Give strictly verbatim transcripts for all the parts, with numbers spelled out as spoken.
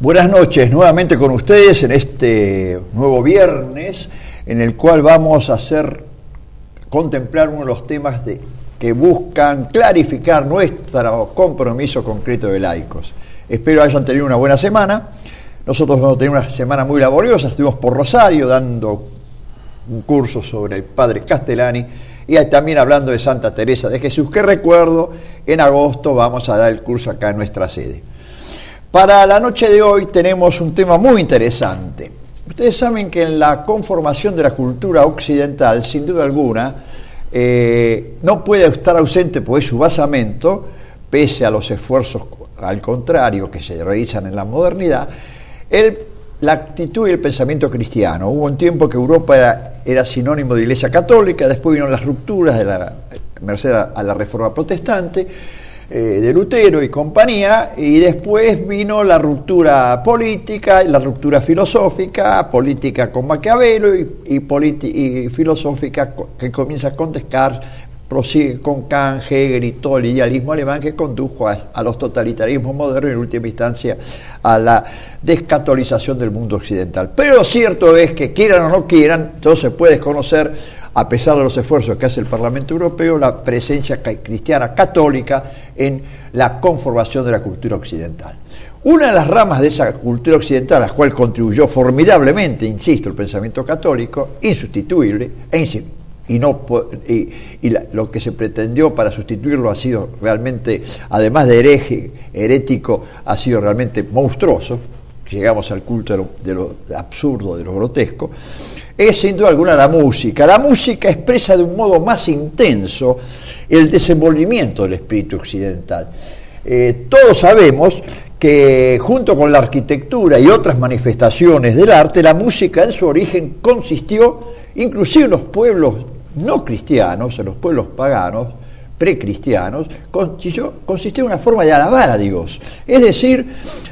Buenas noches, nuevamente con ustedes en este nuevo viernes en el cual vamos a hacer, contemplar uno de los temas de, que buscan clarificar nuestro compromiso concreto de laicos. Espero hayan tenido una buena semana. Nosotros vamos a tener una semana muy laboriosa, estuvimos por Rosario dando un curso sobre el padre Castellani y también hablando de Santa Teresa de Jesús, que recuerdo, en agosto vamos a dar el curso acá en nuestra sede. Para la noche de hoy tenemos un tema muy interesante. Ustedes saben que en la conformación de la cultura occidental, sin duda alguna, eh, no puede estar ausente, pues su basamento, pese a los esfuerzos al contrario que se realizan en la modernidad, el, la actitud y el pensamiento cristiano. Hubo un tiempo que Europa era, era sinónimo de Iglesia Católica, después vino las rupturas de la merced a la Reforma Protestante, de Lutero y compañía, y después vino la ruptura política, la ruptura filosófica, política con Maquiavelo y, y, y filosófica que comienza con Descartes, prosigue con Kant, Hegel y todo el idealismo alemán que condujo a, a los totalitarismos modernos y en última instancia a la descatolización del mundo occidental. Pero lo cierto es que quieran o no quieran, entonces puedes conocer, a pesar de los esfuerzos que hace el Parlamento Europeo, la presencia cristiana católica en la conformación de la cultura occidental. Una de las ramas de esa cultura occidental, a la cual contribuyó formidablemente, insisto, el pensamiento católico, insustituible, e insisto, y, no, y, y la, lo que se pretendió para sustituirlo ha sido realmente, además de hereje, herético, ha sido realmente monstruoso. Llegamos al culto de lo, de lo absurdo, de lo grotesco, es sin duda alguna la música. La música expresa de un modo más intenso el desenvolvimiento del espíritu occidental. Eh, todos sabemos que junto con la arquitectura y otras manifestaciones del arte, la música en su origen consistió, inclusive en los pueblos no cristianos, en los pueblos paganos, precristianos, consistió, consistió en una forma de alabar a Dios. Es decir,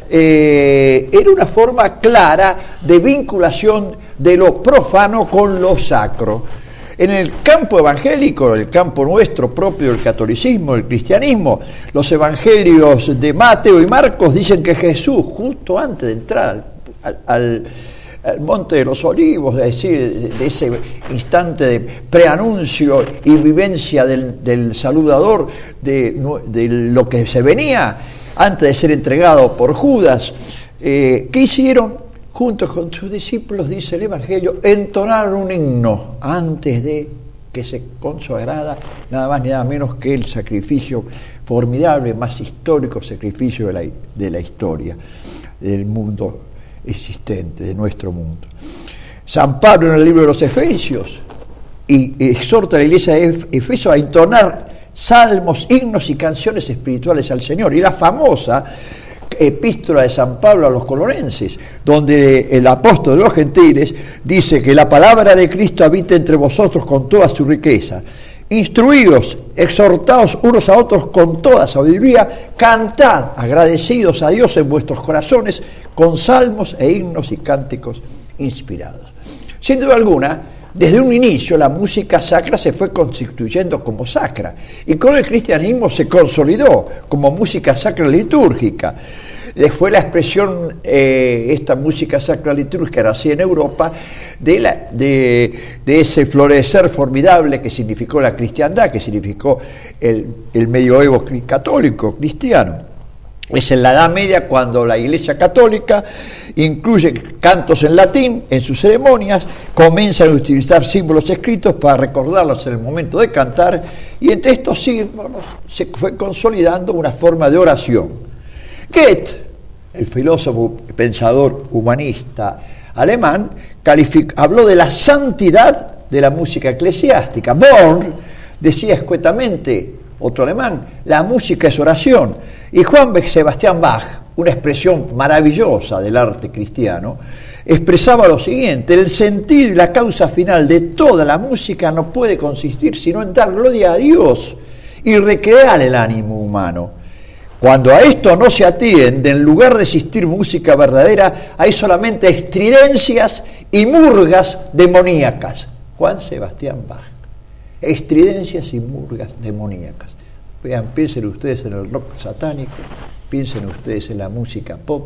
eh, era una forma clara de vinculación de lo profano con lo sacro. En el campo evangélico, el campo nuestro propio del catolicismo, del cristianismo, los evangelios de Mateo y Marcos dicen que Jesús, justo antes de entrar al, al el Monte de los Olivos, es decir, de ese instante de preanuncio y vivencia del, del saludador de, de lo que se venía antes de ser entregado por Judas, eh, ¿qué hicieron? Junto con sus discípulos, dice el Evangelio, entonaron un himno antes de que se consagrara nada más ni nada menos que el sacrificio formidable, más histórico sacrificio de la, de la historia del mundo existente, de nuestro mundo. San Pablo en el libro de los Efesios y, y exhorta a la iglesia de Efeso a entonar salmos, himnos y canciones espirituales al Señor. Y la famosa epístola de San Pablo a los Colosenses, donde el apóstol de los gentiles dice que la palabra de Cristo habita entre vosotros con toda su riqueza. Instruíos, exhortaos unos a otros con toda sabiduría, cantad agradecidos a Dios en vuestros corazones con salmos e himnos y cánticos inspirados. Sin duda alguna, desde un inicio la música sacra se fue constituyendo como sacra y con el cristianismo se consolidó como música sacra litúrgica. Fue la expresión, eh, esta música sacra litúrgica nació en Europa, de, la, de, de ese florecer formidable que significó la cristiandad, que significó el, el medioevo católico cristiano. Es en la Edad Media cuando la Iglesia Católica incluye cantos en latín en sus ceremonias, comienzan a utilizar símbolos escritos para recordarlos en el momento de cantar, y entre estos símbolos se fue consolidando una forma de oración. Goethe, el filósofo pensador humanista alemán, habló de la santidad de la música eclesiástica. Born decía escuetamente, otro alemán, la música es oración. Y Juan Sebastián Bach, una expresión maravillosa del arte cristiano, expresaba lo siguiente: el sentido y la causa final de toda la música no puede consistir sino en dar gloria a Dios y recrear el ánimo humano. Cuando a esto no se atiende, en lugar de existir música verdadera, hay solamente estridencias y murgas demoníacas. Juan Sebastián Bach. Estridencias y murgas demoníacas. Vean, piensen ustedes en el rock satánico, piensen ustedes en la música pop,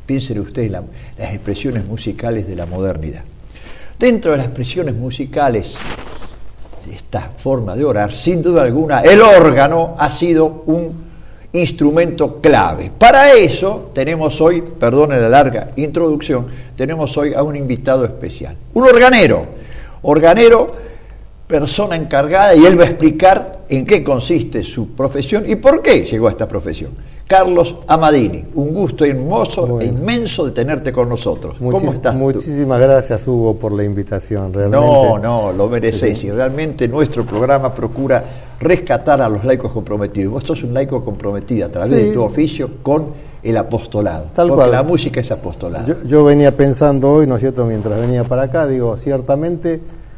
piensen ustedes la, las expresiones musicales de la modernidad. Dentro de las expresiones musicales de esta forma de orar, sin duda alguna, el órgano ha sido un instrumento clave. Para eso tenemos hoy, perdone la larga introducción, tenemos hoy a un invitado especial, un organero, organero, persona encargada, y él va a explicar en qué consiste su profesión y por qué llegó a esta profesión. Carlos Amadini, un gusto hermoso bueno. e inmenso de tenerte con nosotros. Muchis ¿Cómo estás? Muchísimas tú? gracias, Hugo, por la invitación. Realmente. No, no, lo merecés. Sí. Y realmente nuestro programa procura rescatar a los laicos comprometidos. Vos sos un laico comprometido a través sí. de tu oficio con el apostolado. Tal porque cual. La música es apostolado. Yo, yo venía pensando hoy, ¿no es cierto?, mientras venía para acá, digo, ciertamente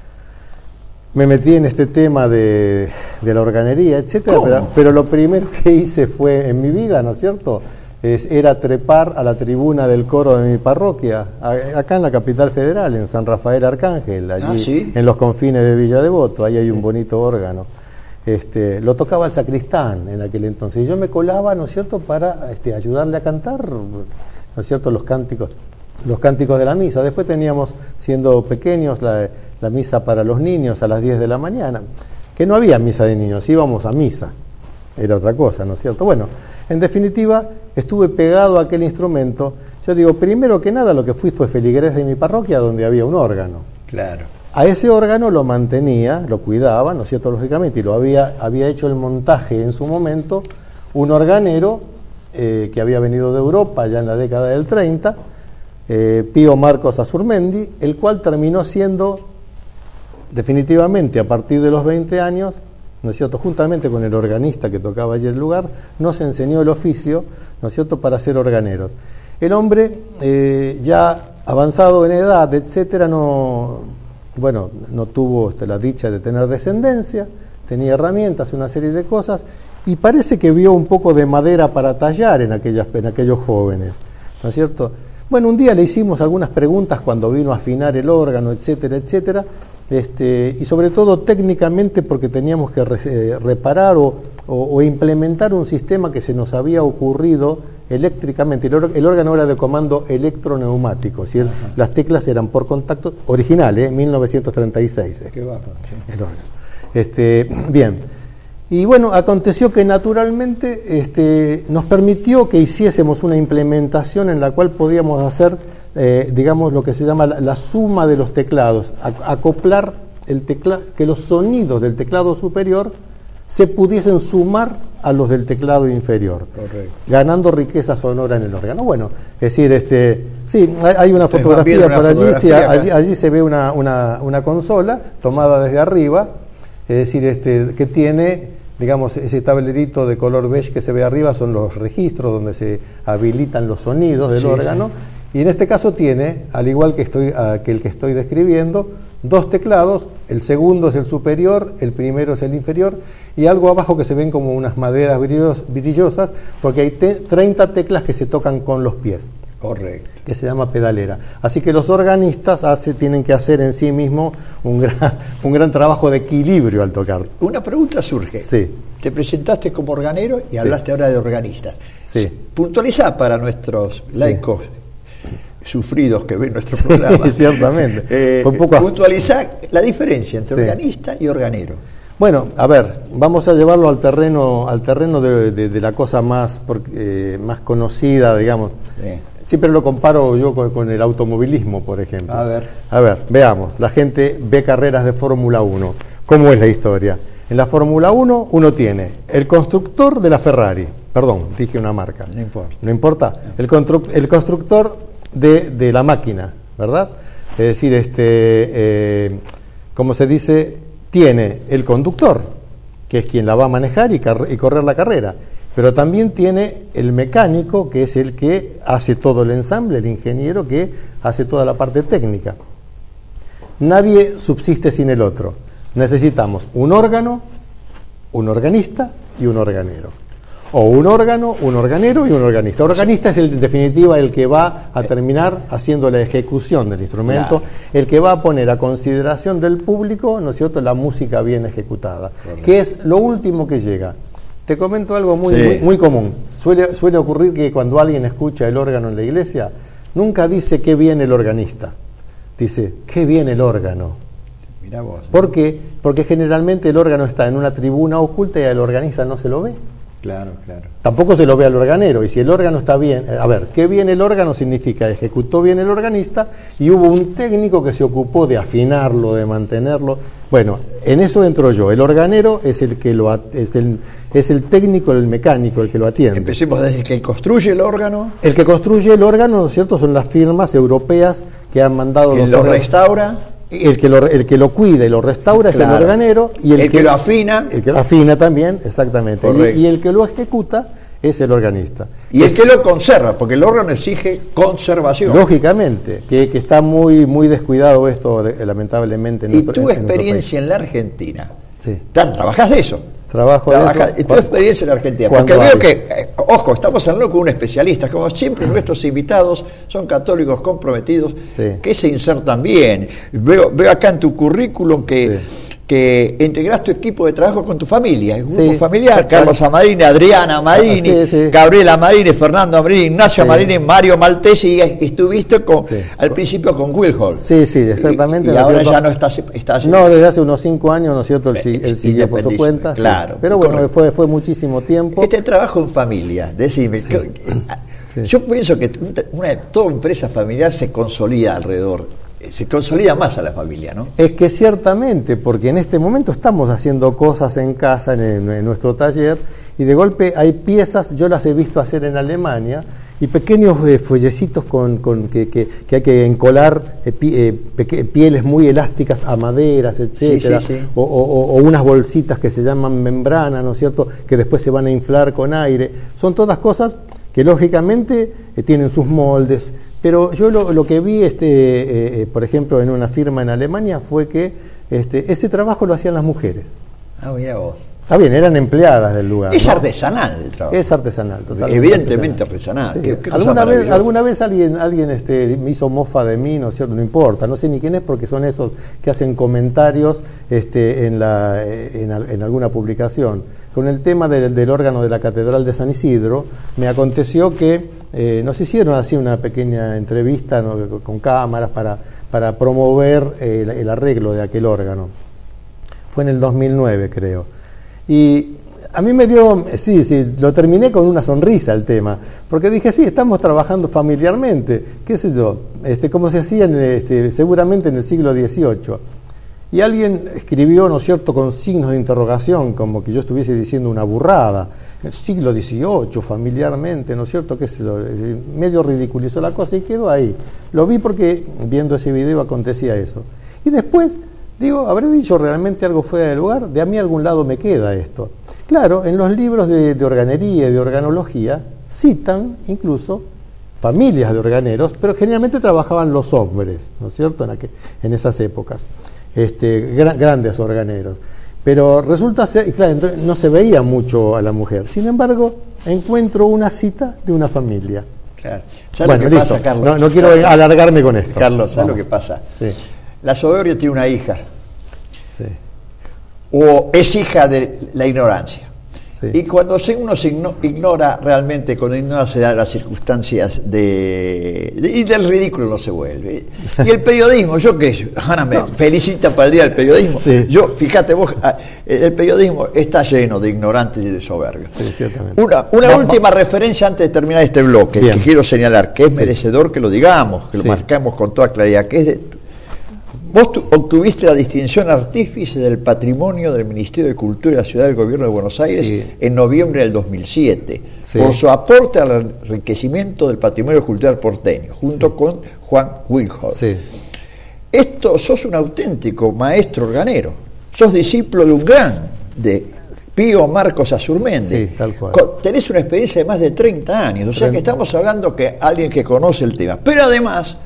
me metí en este tema de, de la organería, etcétera, pero, pero lo primero que hice fue en mi vida, ¿no es cierto?, es, era trepar a la tribuna del coro de mi parroquia, a, acá en la capital federal, en San Rafael Arcángel, allí ah, ¿sí? en los confines de Villa Devoto, ahí hay un bonito órgano. Este, lo tocaba el sacristán en aquel entonces, y yo me colaba, ¿no es cierto?, para este, ayudarle a cantar, ¿no es cierto?, los cánticos, los cánticos de la misa. Después teníamos, siendo pequeños, la la misa para los niños a las diez de la mañana, que no había misa de niños, íbamos a misa, era otra cosa, ¿no es cierto? Bueno, en definitiva, estuve pegado a aquel instrumento. Yo digo, primero que nada, lo que fui fue feligrés de mi parroquia, donde había un órgano. Claro. A ese órgano lo mantenía, lo cuidaba, ¿no es cierto?, lógicamente, y lo había, había hecho el montaje en su momento un organero eh, que había venido de Europa ya en la década del treinta, eh, Pío Marcos Azurmendi, el cual terminó siendo definitivamente a partir de los veinte años, ¿no es cierto?, juntamente con el organista que tocaba allí el lugar, nos enseñó el oficio, ¿no es cierto?, para ser organeros. El hombre, eh, ya avanzado en edad, etcétera, no, bueno, no tuvo este, la dicha de tener descendencia, tenía herramientas, una serie de cosas, y parece que vio un poco de madera para tallar en, aquellas, en aquellos jóvenes, ¿no es cierto? Bueno, un día le hicimos algunas preguntas cuando vino a afinar el órgano, etcétera, etcétera, Este, y sobre todo técnicamente porque teníamos que re, eh, reparar o, o, o implementar un sistema que se nos había ocurrido eléctricamente. El, or, el órgano era de comando electroneumático, es decir, uh-huh. las teclas eran por contacto, original, ¿eh? mil novecientos treinta y seis. Qué bárbaro, sí. El órgano. Este, bien, y bueno, aconteció que naturalmente este, nos permitió que hiciésemos una implementación en la cual podíamos hacer Eh, digamos lo que se llama la, la suma de los teclados, a, acoplar el teclado, que los sonidos del teclado superior se pudiesen sumar a los del teclado inferior. Correcto. Ganando riqueza sonora en el órgano. Bueno, es decir, este, sí, hay, hay una fotografía por allí, sí, allí, allí se ve una, una, una consola tomada desde arriba, es decir, este, que tiene, digamos, ese tablerito de color beige que se ve arriba, son los registros donde se habilitan los sonidos del sí, órgano. Sí. Y en este caso tiene, al igual que, estoy, uh, que el que estoy describiendo, dos teclados, el segundo es el superior, el primero es el inferior, y algo abajo que se ven como unas maderas brillos, brillosas, porque hay te, treinta teclas que se tocan con los pies. Correcto. Que se llama pedalera. Así que los organistas hace, tienen que hacer en sí mismos un gran, un gran trabajo de equilibrio al tocar. Una pregunta surge. Sí. Te presentaste como organero y hablaste sí. ahora de organistas. Sí. Puntualizá para nuestros sí. laicos sufridos que ven nuestro programa. Ciertamente. Eh, un poco puntualizar la diferencia entre sí. organista y organero. Bueno, a ver, vamos a llevarlo al terreno, al terreno de, de, de la cosa más, eh, más conocida, digamos. Sí. Siempre lo comparo yo con, con el automovilismo, por ejemplo. A ver. A ver, veamos. La gente ve carreras de Fórmula uno. ¿Cómo es la historia? En la Fórmula uno uno tiene el constructor de la Ferrari. Perdón, dije una marca. No importa. ¿No importa? El, constru- el constructor de, de la máquina, ¿verdad? Es decir, este, eh, como se dice, tiene el conductor, que es quien la va a manejar y, car- y correr la carrera, pero también tiene el mecánico, que es el que hace todo el ensamble, el ingeniero que hace toda la parte técnica. Nadie subsiste sin el otro. Necesitamos un órgano, un organista y un organero. O un órgano, un organero y un organista. Organista es el, en definitiva el que va a terminar haciendo la ejecución del instrumento, claro. El que va a poner a consideración del público, ¿no es cierto?, la música bien ejecutada, correcto. Que es lo último que llega. Te comento algo muy, sí. muy, muy común. Suele, suele ocurrir que cuando alguien escucha el órgano en la iglesia, nunca dice qué viene el organista, dice qué viene el órgano. Mirá vos. ¿Por qué? Porque generalmente el órgano está en una tribuna oculta y al organista no se lo ve. Claro, claro. Tampoco se lo ve al organero, y si el órgano está bien, a ver, qué bien el órgano significa ejecutó bien el organista y hubo un técnico que se ocupó de afinarlo, de mantenerlo. Bueno, en eso entro yo. El organero es el que lo es el es el técnico, el mecánico, el que lo atiende. Empecemos desde el que construye el órgano. El que construye el órgano, ¿no es cierto? Son las firmas europeas que han mandado El los lo órganos. restaura. El que, lo, el que lo cuida y lo restaura Claro. es el organero. Y el, El que lo afina. El que lo afina también, exactamente. Y, y el que lo ejecuta es el organista. Y es, el que lo conserva, porque el órgano exige conservación. Lógicamente, que, que está muy muy descuidado esto, de, lamentablemente. En y nuestro, tu en, experiencia en, en la Argentina, sí. ¿trabajás de eso? Trabajo Trabaja, de eso. y tu experiencia en la Argentina, porque veo que, eh, ojo, estamos hablando con un especialista, como siempre nuestros invitados son católicos comprometidos, sí. que se insertan bien. Veo, veo acá en tu currículum que, sí. que integrás tu equipo de trabajo con tu familia, un grupo sí. familiar, Carlos Amarini, Adriana Amarini, sí, sí. Gabriela Amarini, Fernando Amarini, Ignacio sí. Amarini, Mario Maltesi, y estuviste con, sí. al principio con Wilhol. Sí, sí, exactamente. Y, y ¿no ahora cierto? ya no estás... estás no, desde hace unos cinco años, ¿no es cierto? Él, Eh, él siguió por su cuenta. claro, sí. Pero bueno, correcto. fue, fue muchísimo tiempo. Este trabajo en familia, decime, Sí. que- Sí. yo pienso que una, toda empresa familiar se consolida alrededor, se consolida más a la familia, ¿no? Es que ciertamente, porque en este momento estamos haciendo cosas en casa, en, el- en nuestro taller, y de golpe hay piezas, yo las he visto hacer en Alemania, y pequeños eh, fuellecitos con, con que, que, que hay que encolar eh, pi- eh, peque- pieles muy elásticas a maderas, etcétera, Sí, sí, sí. O, o- o unas bolsitas que se llaman membrana, ¿no es cierto?, que después se van a inflar con aire. Son todas cosas que lógicamente eh, tienen sus moldes, pero yo lo, lo que vi, este, eh, eh, por ejemplo, en una firma en Alemania fue que este, ese trabajo lo hacían las mujeres. Ah, mira vos. Está bien, eran empleadas del lugar. Es ¿no? artesanal el trabajo. Es artesanal, totalmente. Evidentemente artesanal. Sí. Qué- qué cosa alguna, vez, maravillosa. alguna vez alguien, alguien este, me hizo mofa de mí, ¿no es cierto? No importa, no sé ni quién es porque son esos que hacen comentarios este, en, la, en, en alguna publicación. Con el tema del, del órgano de la Catedral de San Isidro, me aconteció que eh, nos hicieron así una pequeña entrevista, ¿no?, con cámaras para, para promover eh, el, el arreglo de aquel órgano. Fue en el dos mil nueve, creo. Y a mí me dio, sí, sí, lo terminé con una sonrisa el tema, porque dije, sí, estamos trabajando familiarmente, qué sé yo, este, como se hacía en, este, seguramente en el siglo dieciocho. Y alguien escribió, ¿no es cierto?, con signos de interrogación, como que yo estuviese diciendo una burrada. El siglo dieciocho, familiarmente, ¿no es cierto?, qué sé yo, medio ridiculizó la cosa y quedó ahí. Lo vi porque viendo ese video acontecía eso. Y después, digo, ¿habré dicho realmente algo fuera de lugar? De a mí a algún lado me queda esto. Claro, en los libros de, de organería y de organología citan incluso familias de organeros, pero generalmente trabajaban los hombres, ¿no es cierto?, en, aquel, en esas épocas, este, gran, grandes organeros. Pero resulta ser, y claro, entonces no se veía mucho a la mujer. Sin embargo, encuentro una cita de una familia. Claro. ¿Sabes Bueno, lo que listo. pasa, Carlos? No, no quiero alargarme con esto. Carlos, ¿sabes Vamos. lo que pasa? Sí, La soberbia tiene una hija, sí, o es hija de la ignorancia. sí. Y cuando se- uno se igno- ignora realmente, cuando ignora se dan las circunstancias de, de- y del ridículo no se vuelve. Y el periodismo, yo que Ana me felicita para el día del periodismo, Sí. yo, fíjate vos, ah, el periodismo está lleno de ignorantes y de soberbios. Sí, ciertamente. Una, una Va- última referencia antes de terminar este bloque, Bien. que quiero señalar, que es Sí. merecedor que lo digamos, que Sí. lo marcamos con toda claridad, que es de... Vos tu- obtuviste la distinción artífice del patrimonio del Ministerio de Cultura de la Ciudad del Gobierno de Buenos Aires Sí. en noviembre del dos mil siete, Sí. por su aporte al enriquecimiento del patrimonio cultural porteño, junto con Juan Wilhol. Sí. Esto, sos un auténtico maestro organero, sos discípulo de un gran, de Pío Marcos Azurmendi. Sí, tal cual. Co- Tenés una experiencia de más de treinta años, o sea que treinta. estamos hablando que alguien que conoce el tema, pero además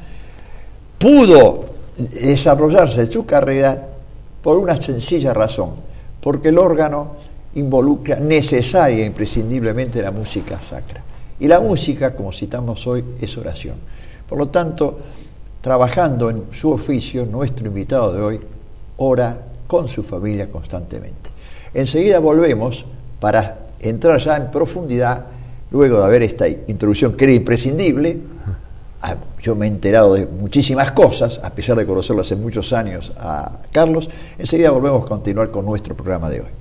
pudo desarrollarse su carrera por una sencilla razón, porque el órgano involucra necesaria e imprescindiblemente la música sacra. Y la música, como citamos hoy, es oración. Por lo tanto, trabajando en su oficio, nuestro invitado de hoy ora con su familia constantemente. Enseguida volvemos para entrar ya en profundidad, luego de haber esta introducción que era imprescindible, a yo me he enterado de muchísimas cosas, a pesar de conocerlo hace muchos años a Carlos. Enseguida volvemos a continuar con nuestro programa de hoy.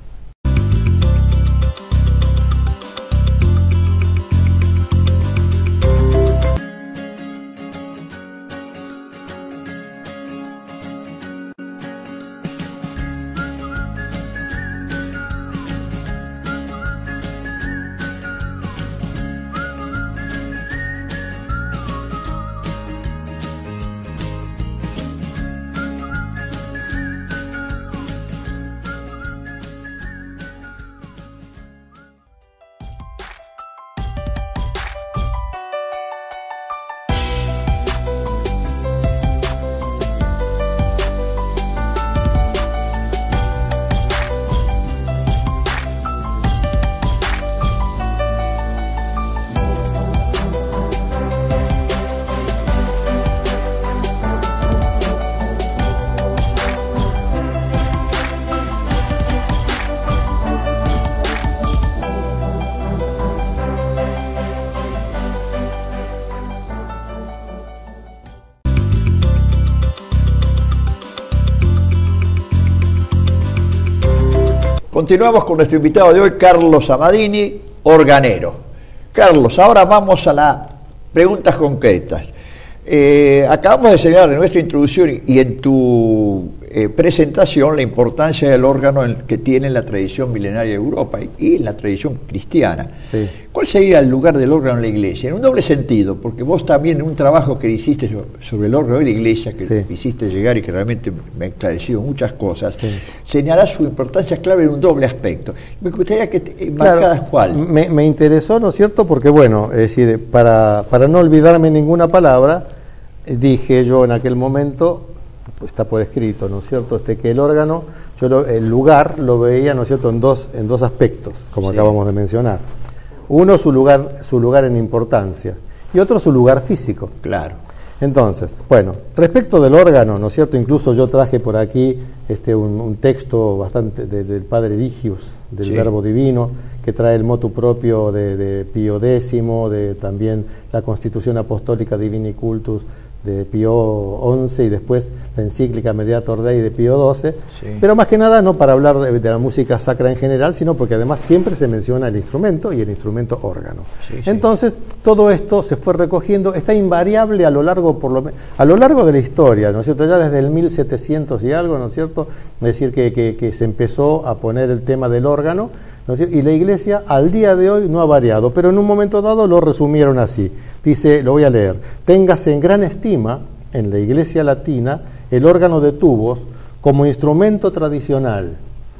Continuamos con nuestro invitado de hoy, Carlos Amadini, organero. Carlos, ahora vamos a las preguntas concretas. Eh, acabamos de señalar en nuestra introducción y en tu eh, presentación la importancia del órgano en, que tiene en la tradición milenaria de Europa y, y en la tradición cristiana. Sí. ¿Cuál sería el lugar del órgano en la iglesia? En un doble sentido, porque vos también en un trabajo que hiciste sobre el órgano de la iglesia, que sí. hiciste llegar y que realmente me ha esclarecido muchas cosas, sí. señalás su importancia clave en un doble aspecto. Me gustaría que te, claro, marcadas cuál. Me, me interesó, ¿no es cierto? Porque bueno, es decir, para, para no olvidarme ninguna palabra, dije yo en aquel momento, pues está por escrito, ¿no es cierto?, este, que el órgano, yo lo, el lugar lo veía, ¿no es cierto?, en dos, en dos aspectos, como sí. acabamos de mencionar. Uno, su lugar, su lugar en importancia, y otro, su lugar físico. Claro. Entonces, bueno, respecto del órgano, ¿no es cierto?, incluso yo traje por aquí este, un, un texto bastante de, del Padre Eligius, del sí. Verbo Divino, que trae el motu propio de, de Pío X, de también la Constitución Apostólica Divini Cultus de Pío once y después la encíclica Mediator Dei de Pío doce, sí. pero más que nada no para hablar de, de la música sacra en general, sino porque además siempre se menciona el instrumento y el instrumento órgano. Sí, sí. Entonces, todo esto se fue recogiendo, está invariable a lo largo por lo a lo largo de la historia, ¿no es cierto? Ya desde el mil setecientos y algo, ¿no es cierto? Es decir, que, que, que se empezó a poner el tema del órgano, ¿no es cierto? Y la Iglesia al día de hoy no ha variado, pero en un momento dado lo resumieron así. Dice, lo voy a leer: téngase en gran estima en la Iglesia latina el órgano de tubos como instrumento tradicional,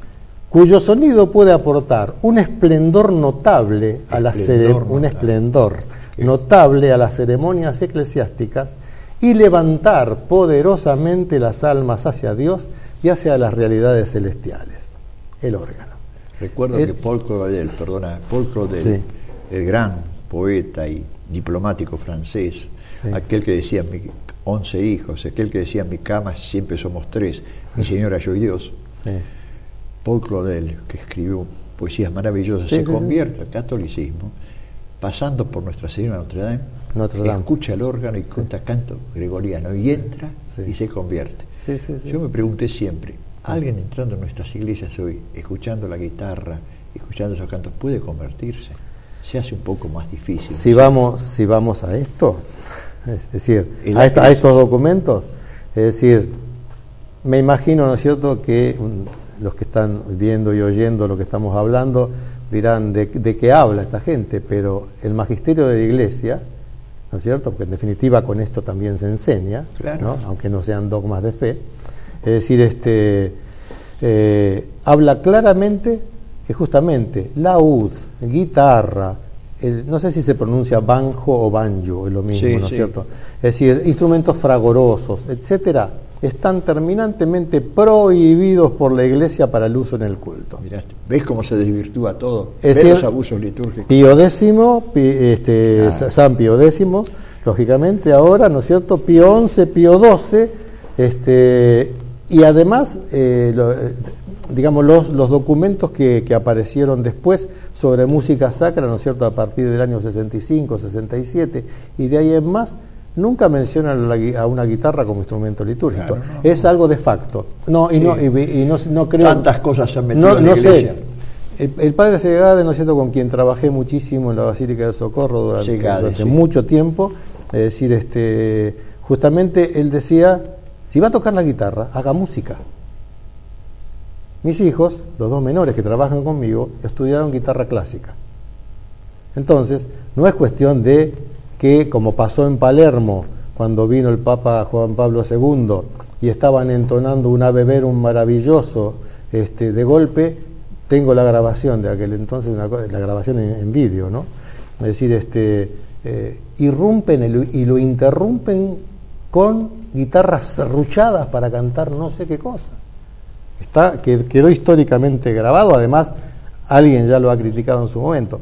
cuyo sonido puede aportar un esplendor notable a las un esplendor notable a las ceremonias eclesiásticas y levantar poderosamente las almas hacia Dios y hacia las realidades celestiales. El órgano. Recuerdo el, que Paul Claudel, perdona, Paul Claudel, sí. el gran poeta y diplomático francés, sí. aquel que decía mi, once hijos, aquel que decía en mi cama siempre somos tres, mi señora yo y Dios. Sí. Paul Claudel, que escribió poesías maravillosas, sí, se sí, convierte sí. al catolicismo, pasando por Nuestra Señora Notre Dame, Notre Dame. escucha el órgano y sí. canta canto gregoriano y entra sí. y se convierte. Sí, sí, sí. Yo me pregunté siempre, ¿alguien entrando en nuestras iglesias hoy, escuchando la guitarra, escuchando esos cantos, puede convertirse? Se hace un poco más difícil. Si, ¿no? vamos, si vamos a esto, es decir, a, esto, a estos documentos, es decir, me imagino, ¿no es cierto?, que um, los que están viendo y oyendo lo que estamos hablando dirán de, de qué habla esta gente, pero el magisterio de la Iglesia, ¿no es cierto?, porque en definitiva con esto también se enseña, claro. ¿no?, aunque no sean dogmas de fe, es decir, este eh, habla claramente que justamente laúd, guitarra, el, no sé si se pronuncia banjo o banjo, es lo mismo, sí, ¿no es sí. cierto? Es decir, instrumentos fragorosos, etcétera, están terminantemente prohibidos por la Iglesia para el uso en el culto. Mirá, ¿ves cómo se desvirtúa todo? Es ¿Ves los abusos litúrgicos? Pío X, este, ah. San Pío X, lógicamente ahora, ¿no es cierto? Pío once, Pío doce, este, y además, eh, lo, digamos, los, los documentos que, que aparecieron después sobre música sacra, ¿no es cierto?, a partir del año sesenta y cinco, sesenta y siete, y de ahí en más, nunca menciona la, a una guitarra como instrumento litúrgico. Claro, no, es no. algo de facto. No, y, Sí. no, y, y no, no creo... Tantas cosas se han metido no, en la no iglesia. Sé, el, el padre Segade, ¿no es cierto?, con quien trabajé muchísimo en la Basílica del Socorro durante, Segade, durante sí. mucho tiempo, es decir, este, justamente él decía, si va a tocar la guitarra, haga música. Mis hijos, los dos menores que trabajan conmigo, estudiaron guitarra clásica. Entonces, no es cuestión de que, como pasó en Palermo, cuando vino el Papa Juan Pablo segundo y estaban entonando un Ave Verum maravilloso, este, de golpe, tengo la grabación de aquel entonces, una, la grabación en, en vídeo, ¿no? Es decir, este, eh, irrumpen el, y lo interrumpen con guitarras serruchadas para cantar no sé qué cosa. Está, que, quedó históricamente grabado, además alguien ya lo ha criticado en su momento.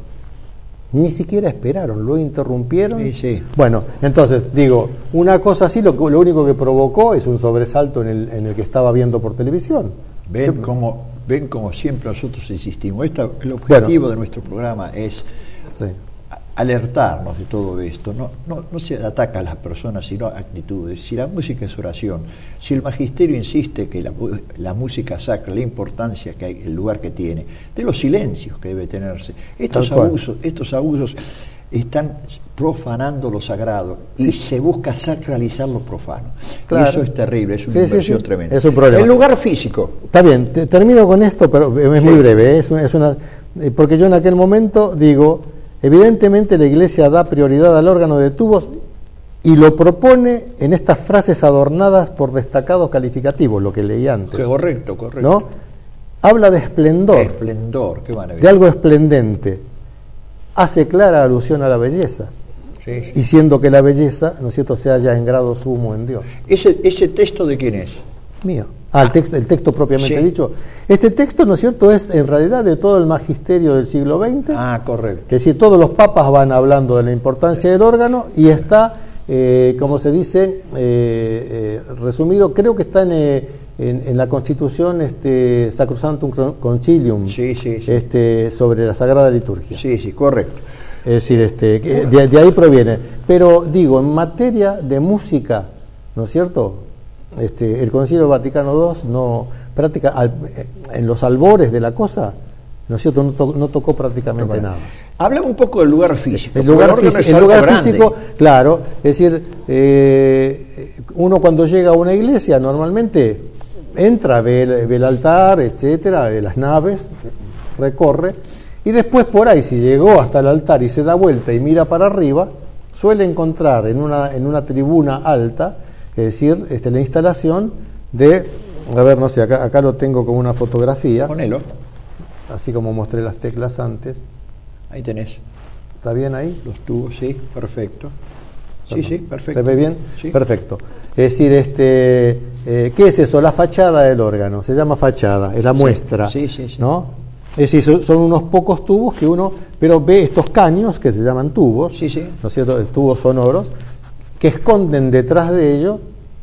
Ni siquiera esperaron, lo interrumpieron. Sí, sí. Bueno, entonces, digo, una cosa así, lo, lo único que provocó es un sobresalto en el, en el que estaba viendo por televisión. Ven como, ven como siempre nosotros insistimos. Esta, el objetivo bueno, de nuestro programa es sí. alertarnos de todo esto. No, no, no se ataca a las personas, sino actitudes. Si la música es oración, si el magisterio insiste que la, la música sacra, la importancia que hay, el lugar que tiene, de los silencios que debe tenerse, estos abusos, estos abusos están profanando lo sagrado y sí. se busca sacralizar lo profano. Claro. Y eso es terrible, es una sí, inversión sí, sí. tremenda. Es un problema. El lugar físico. Está bien, te, termino con esto, pero es sí. muy breve, ¿eh? es, una, es una, porque yo en aquel momento digo, evidentemente la Iglesia da prioridad al órgano de tubos y lo propone en estas frases adornadas por destacados calificativos, lo que leí antes. Correcto, correcto. ¿No? Habla de esplendor, esplendor qué maravilla. De algo esplendente. Hace clara alusión a la belleza. Sí, sí. Y siendo que la belleza, ¿no es cierto?, se halla en grado sumo en Dios. ¿Ese, ese texto de quién es? Mío. Ah, el texto, el texto propiamente sí. dicho. Este texto, ¿no es cierto?, es en realidad de todo el magisterio del siglo veinte. Ah, correcto. Es decir, todos los papas van hablando de la importancia del órgano y está, eh, como se dice, eh, eh, resumido, creo que está en, eh, en, en la Constitución este, Sacrosanctum Concilium, sí, sí, sí. Este, sobre la Sagrada Liturgia. Sí, sí, correcto. Es decir, este, de, de ahí proviene. Pero digo, en materia de música, ¿no es cierto?, Este, el Concilio Vaticano segundo no práctica al, en los albores de la cosa, ¿no es cierto?, no, to, no tocó prácticamente bueno, nada. Hablamos un poco del lugar físico. El lugar, físico, el lugar físico, claro, es decir, eh, uno cuando llega a una iglesia normalmente entra, ve, ve el altar, etcétera, ve las naves, recorre, y después por ahí, si llegó hasta el altar y se da vuelta y mira para arriba, suele encontrar en una, en una tribuna alta, es decir, este, la instalación de, a ver, no sé, acá, acá lo tengo como una fotografía. Ponelo. Así como mostré las teclas antes. Ahí tenés. ¿Está bien ahí? Los tubos, sí, perfecto. Sí, Perdón. sí, perfecto. ¿Se ve bien? Sí. Perfecto. Es decir, este, eh, ¿qué es eso? La fachada del órgano. Se llama fachada, es la muestra. Sí, sí, sí. ¿No? Es decir, son, son unos pocos tubos que uno, pero ve estos caños que se llaman tubos, sí, sí. ¿no es cierto? Tubos sonoros, que esconden detrás de ello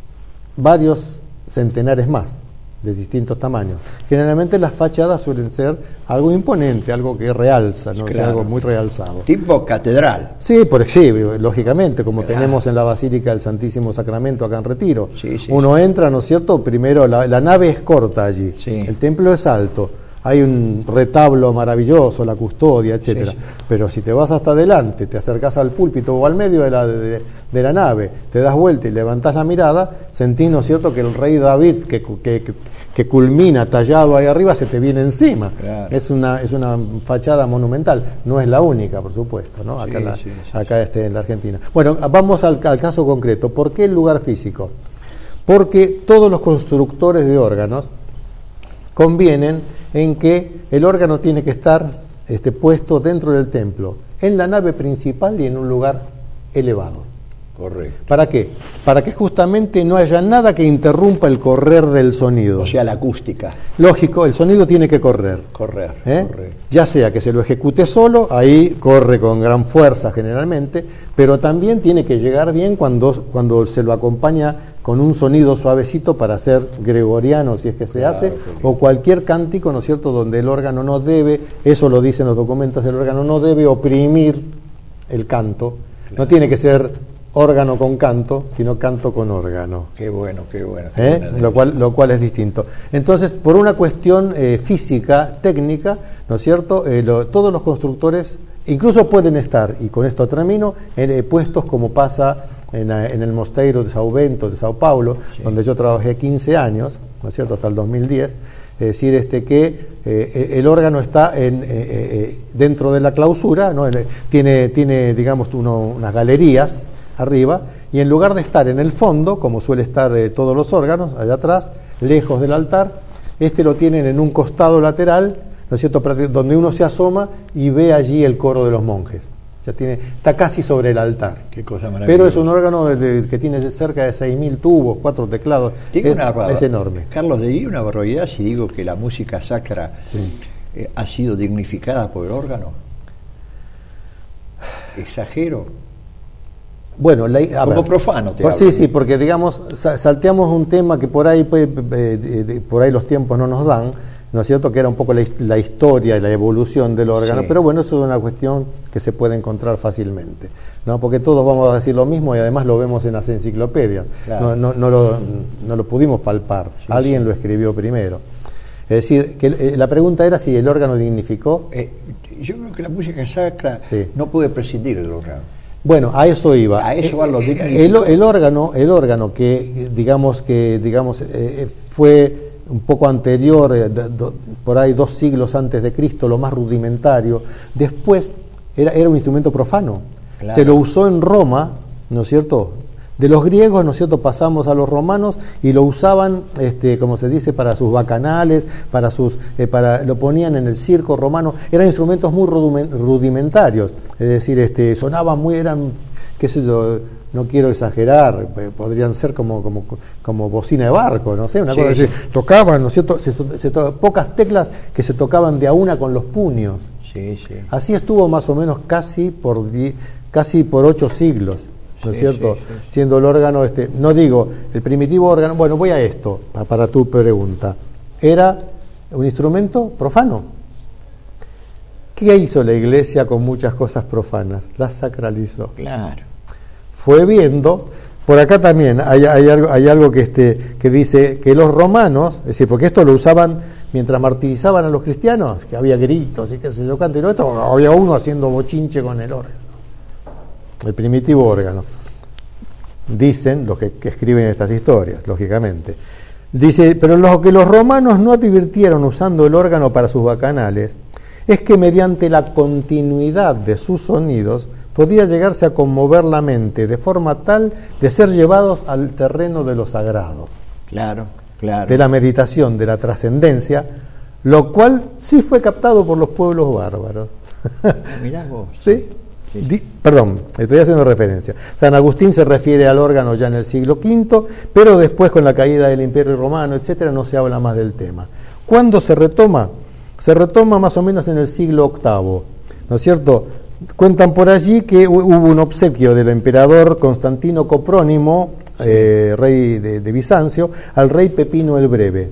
varios centenares más, de distintos tamaños. Generalmente las fachadas suelen ser algo imponente, algo que realza, ¿no? Claro. Es algo muy realzado. Tipo catedral. Sí, por sí, lógicamente, como Claro. tenemos en la Basílica del Santísimo Sacramento acá en Retiro. Sí, sí. Uno entra, ¿no es cierto? Primero, la, la nave es corta allí, Sí. el templo es alto, hay un retablo maravilloso, la custodia, etcétera. Sí, sí. Pero si te vas hasta adelante, te acercás al púlpito o al medio de la, de, de la nave, te das vuelta y levantás la mirada, sentís, ¿no es cierto?, que el rey David, que, que, que, que culmina tallado ahí arriba, se te viene encima. Claro. Es una es una fachada monumental, no es la única, por supuesto, ¿no? Acá, Sí, la, sí, sí, acá este, en la Argentina. Bueno, vamos al, al caso concreto. ¿Por qué el lugar físico? Porque todos los constructores de órganos convienen en que el órgano tiene que estar este, puesto dentro del templo, en la nave principal y en un lugar elevado. Correcto. ¿Para qué? Para que justamente no haya nada que interrumpa el correr del sonido. O sea, la acústica. Lógico, el sonido tiene que correr. Correr. ¿Eh? Correcto. Ya sea que se lo ejecute solo, ahí corre con gran fuerza generalmente, pero también tiene que llegar bien cuando, cuando se lo acompaña con un sonido suavecito para ser gregoriano, si es que se Claro, hace, claro. o cualquier cántico, ¿no es cierto?, donde el órgano no debe, eso lo dicen los documentos, el órgano no debe oprimir el canto, Claro. no tiene que ser órgano con canto, sino canto con órgano. Qué bueno, qué bueno. Qué ¿Eh? Lo cual, lo cual es distinto. Entonces, por una cuestión eh, física, técnica, ¿no es cierto? Eh, lo, todos los constructores incluso pueden estar, y con esto termino, en, eh, puestos como pasa en, en el Mosteiro de São Bento, de Sao Paulo, sí. donde yo trabajé quince años, ¿no es cierto?, hasta el dos mil diez. Es decir, este, que eh, el órgano está en, eh, eh, dentro de la clausura, ¿no? tiene, tiene, digamos, uno, unas galerías arriba, y en lugar de estar en el fondo, como suele estar eh, todos los órganos, allá atrás, lejos del altar, este lo tienen en un costado lateral, ¿no es cierto?, donde uno se asoma y ve allí el coro de los monjes. Ya tiene, está casi sobre el altar. Qué cosa maravillosa. Pero es un órgano de, de, que tiene cerca de seis mil tubos, cuatro teclados. Digo es, una, es enorme. Carlos, diría una barbaridad si digo que la música sacra sí. eh, ha sido dignificada por el órgano. ¿Exagero? Bueno, la, a como ver, profano te por, hablo. Sí, sí, porque digamos, salteamos un tema que por ahí, pues, eh, por ahí los tiempos no nos dan, ¿no es cierto?, que era un poco la, la historia y la evolución del órgano, sí. pero bueno, eso es una cuestión que se puede encontrar fácilmente, ¿no? Porque todos vamos a decir lo mismo y además lo vemos en las enciclopedias, claro. no, no, no, lo, no lo pudimos palpar, sí, alguien sí. lo escribió primero. Es decir, que eh, la pregunta era si el órgano dignificó. Eh, yo creo que la música sacra sí. no puede prescindir del órgano. Bueno, a eso iba. A eso va lo el, el, el órgano, el órgano que digamos que digamos eh, fue un poco anterior, eh, do, por ahí dos siglos antes de Cristo, lo más rudimentario. Después era, era un instrumento profano. Claro. Se lo usó en Roma, ¿no es cierto? De los griegos, ¿no es cierto?, pasamos a los romanos y lo usaban, este, como se dice, para sus bacanales, para sus, eh, para, lo ponían en el circo romano. Eran instrumentos muy rudimentarios, es decir, este, sonaban muy, eran, qué sé yo, no quiero exagerar, podrían ser como, como, como bocina de barco, no sé, una sí. cosa así. Tocaban, ¿no es cierto?, se, se, pocas teclas que se tocaban de a una con los puños. Sí, sí. Así estuvo más o menos casi por, die, casi por ocho siglos. ¿No es sí, cierto? Sí, sí, sí. Siendo el órgano, este, no digo, el primitivo órgano, bueno, voy a esto, para tu pregunta. Era un instrumento profano. ¿Qué hizo la Iglesia con muchas cosas profanas? Las sacralizó. Claro. Fue viendo, por acá también hay, hay algo, hay algo que, este, que dice que los romanos, es decir, porque esto lo usaban mientras martirizaban a los cristianos, que había gritos y qué sé yo, canto y no, esto había uno haciendo bochinche con el órgano. El primitivo órgano. Dicen los que, que escriben estas historias, lógicamente. Dice, pero lo que los romanos no advirtieron usando el órgano para sus bacanales es que mediante la continuidad de sus sonidos podía llegarse a conmover la mente de forma tal de ser llevados al terreno de lo sagrado. Claro, claro. De la meditación, de la trascendencia, lo cual sí fue captado por los pueblos bárbaros. Mirá vos. ¿Sí? Sí. Di, perdón, estoy haciendo referencia. San Agustín se refiere al órgano ya en el siglo quinto, pero después con la caída del Imperio Romano, etcétera, no se habla más del tema. ¿Cuándo se retoma? Se retoma más o menos en el siglo octavo, ¿no es cierto? Cuentan por allí que hubo un obsequio del emperador Constantino Coprónimo, eh, rey de, de Bizancio, al rey Pepino el Breve.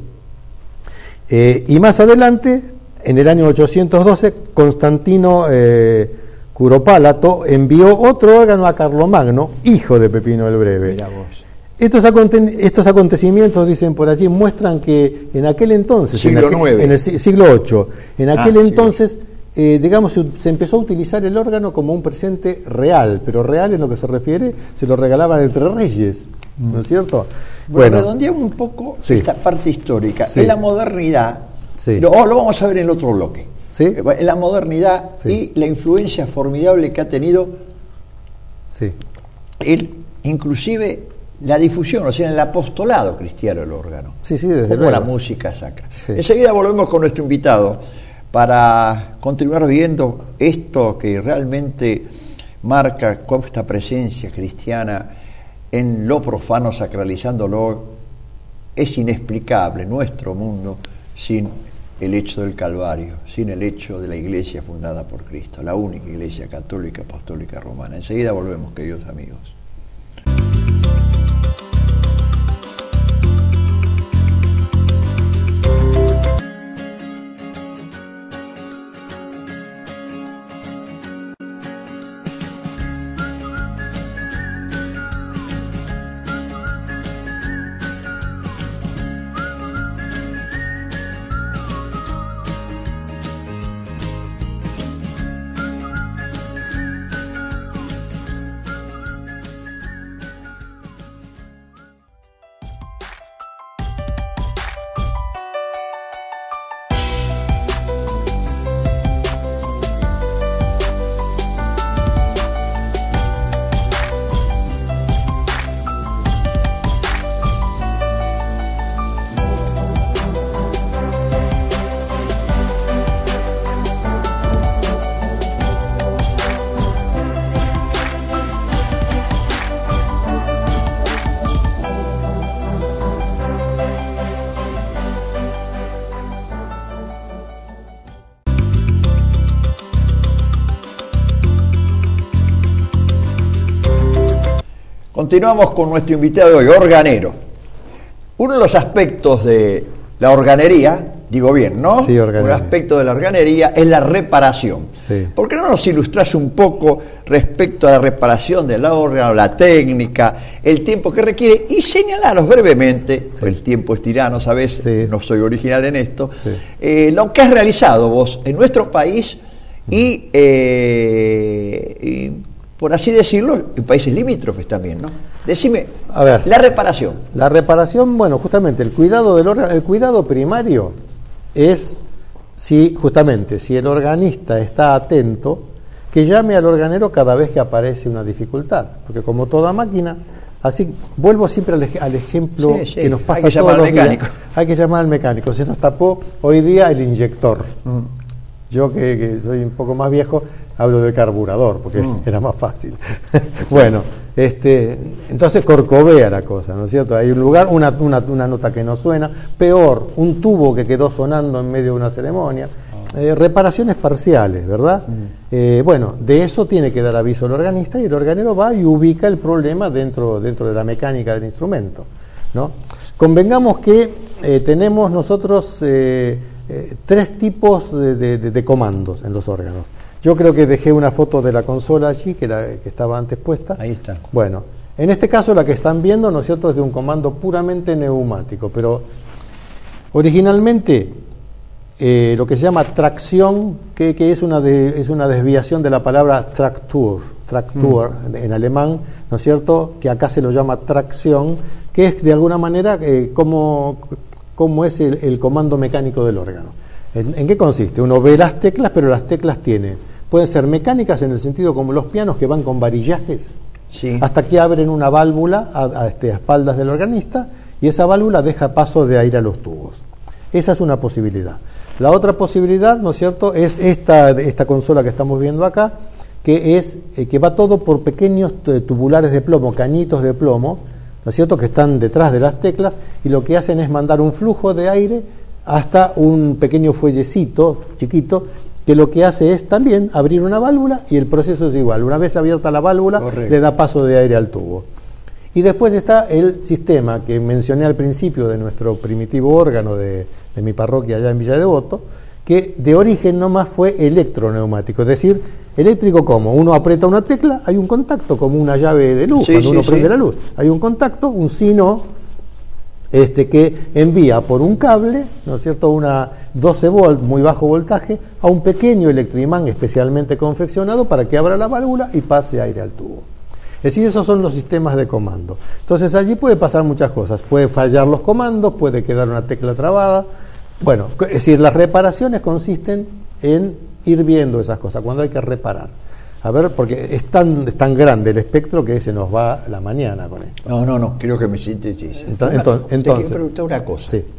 Eh, y más adelante, en el año ochocientos doce, Constantino eh, Curopálato envió otro órgano a Carlomagno, hijo de Pepino el Breve. Mira vos. Estos, aconte estos acontecimientos, dicen por allí, muestran que en aquel entonces, siglo en, aquel, nueve. en el siglo ocho, en aquel ah, entonces, eh, digamos, se, se empezó a utilizar el órgano como un presente real, pero real en lo que se refiere, se lo regalaban entre reyes, mm. ¿no es cierto? Bueno, bueno redondeamos un poco sí. esta parte histórica. Sí. En la modernidad, sí. lo, lo vamos a ver en el otro bloque. ¿Sí? En la modernidad sí. y la influencia formidable que ha tenido sí. el, inclusive la difusión, o sea, en el apostolado cristiano el órgano, sí, sí, desde como luego. La música sacra. Sí. Enseguida volvemos con nuestro invitado para continuar viendo esto que realmente marca esta presencia cristiana en lo profano, sacralizándolo. Es inexplicable nuestro mundo sin el hecho del Calvario, sin el hecho de la iglesia fundada por Cristo, la única iglesia católica, apostólica, romana. Enseguida volvemos, queridos amigos. Continuamos con nuestro invitado de hoy, organero. Uno de los aspectos de la organería, digo bien, ¿no? Sí, organería. Un aspecto de la organería es la reparación. Sí. ¿Por qué no nos ilustras un poco respecto a la reparación del órgano, la técnica, el tiempo que requiere y señalaros brevemente, sí. El tiempo es tirano, ¿sabes? Sí. No soy original en esto, sí. eh, lo que has realizado vos en nuestro país y, eh, y por así decirlo, en países limítrofes también, ¿no? Decime, a ver, la reparación. La reparación, bueno, justamente el cuidado del órgano, el cuidado primario es si justamente si el organista está atento, que llame al organero cada vez que aparece una dificultad, porque como toda máquina, así vuelvo siempre al, al ejemplo sí, sí. que nos pasa hay que todos llamar los al mecánico. días. Hay que llamar al mecánico. Se nos tapó hoy día el inyector. Mm. Yo que, que soy un poco más viejo hablo del carburador porque mm. era más fácil. Bueno, este, entonces corcovea la cosa, ¿no es cierto? Hay un lugar, una, una, una nota que no suena, peor, un tubo que quedó sonando en medio de una ceremonia. Eh, reparaciones parciales, ¿verdad? Mm. Eh, bueno, de eso tiene que dar aviso el organista y el organero va y ubica el problema dentro, dentro de la mecánica del instrumento, ¿no? Convengamos que eh, tenemos nosotros eh, eh, tres tipos de, de, de comandos en los órganos. Yo creo que dejé una foto de la consola allí, que, la, que estaba antes puesta. Ahí está. Bueno, en este caso la que están viendo, ¿no es cierto?, es de un comando puramente neumático, pero originalmente eh, lo que se llama tracción, que, que es, una de, es una desviación de la palabra Traktur, Traktur mm. en alemán, ¿no es cierto?, que acá se lo llama tracción, que es de alguna manera eh, como, como es el, el comando mecánico del órgano. ¿En, ¿En qué consiste? Uno ve las teclas, pero las teclas tienen, pueden ser mecánicas en el sentido como los pianos que van con varillajes, sí. hasta que abren una válvula a, a, este, a espaldas del organista y esa válvula deja paso de aire a los tubos. Esa es una posibilidad. La otra posibilidad, ¿no es cierto?, es esta, esta consola que estamos viendo acá, que es eh, que va todo por pequeños tubulares de plomo, cañitos de plomo, ¿no es cierto?, que están detrás de las teclas y lo que hacen es mandar un flujo de aire hasta un pequeño fuellecito chiquito que lo que hace es también abrir una válvula y el proceso es igual. Una vez abierta la válvula, correcto, le da paso de aire al tubo. Y después está el sistema que mencioné al principio de nuestro primitivo órgano de, de mi parroquia allá en Villa Devoto, que de origen nomás fue electroneumático, es decir, eléctrico como uno aprieta una tecla, hay un contacto como una llave de luz, sí, cuando sí, uno prende sí. la luz, hay un contacto, un sino este que envía por un cable, ¿no es cierto?, una doce volts, muy bajo voltaje, a un pequeño electroimán especialmente confeccionado para que abra la válvula y pase aire al tubo. Es decir, esos son los sistemas de comando. Entonces allí puede pasar muchas cosas, puede fallar los comandos, puede quedar una tecla trabada. Bueno, es decir, las reparaciones consisten en ir viendo esas cosas, cuando hay que reparar. A ver, porque es tan, es tan grande el espectro que se nos va la mañana con esto. No, no, no, creo que me sintetiza. Entonces, entonces, te quiero preguntar una cosa. Sí.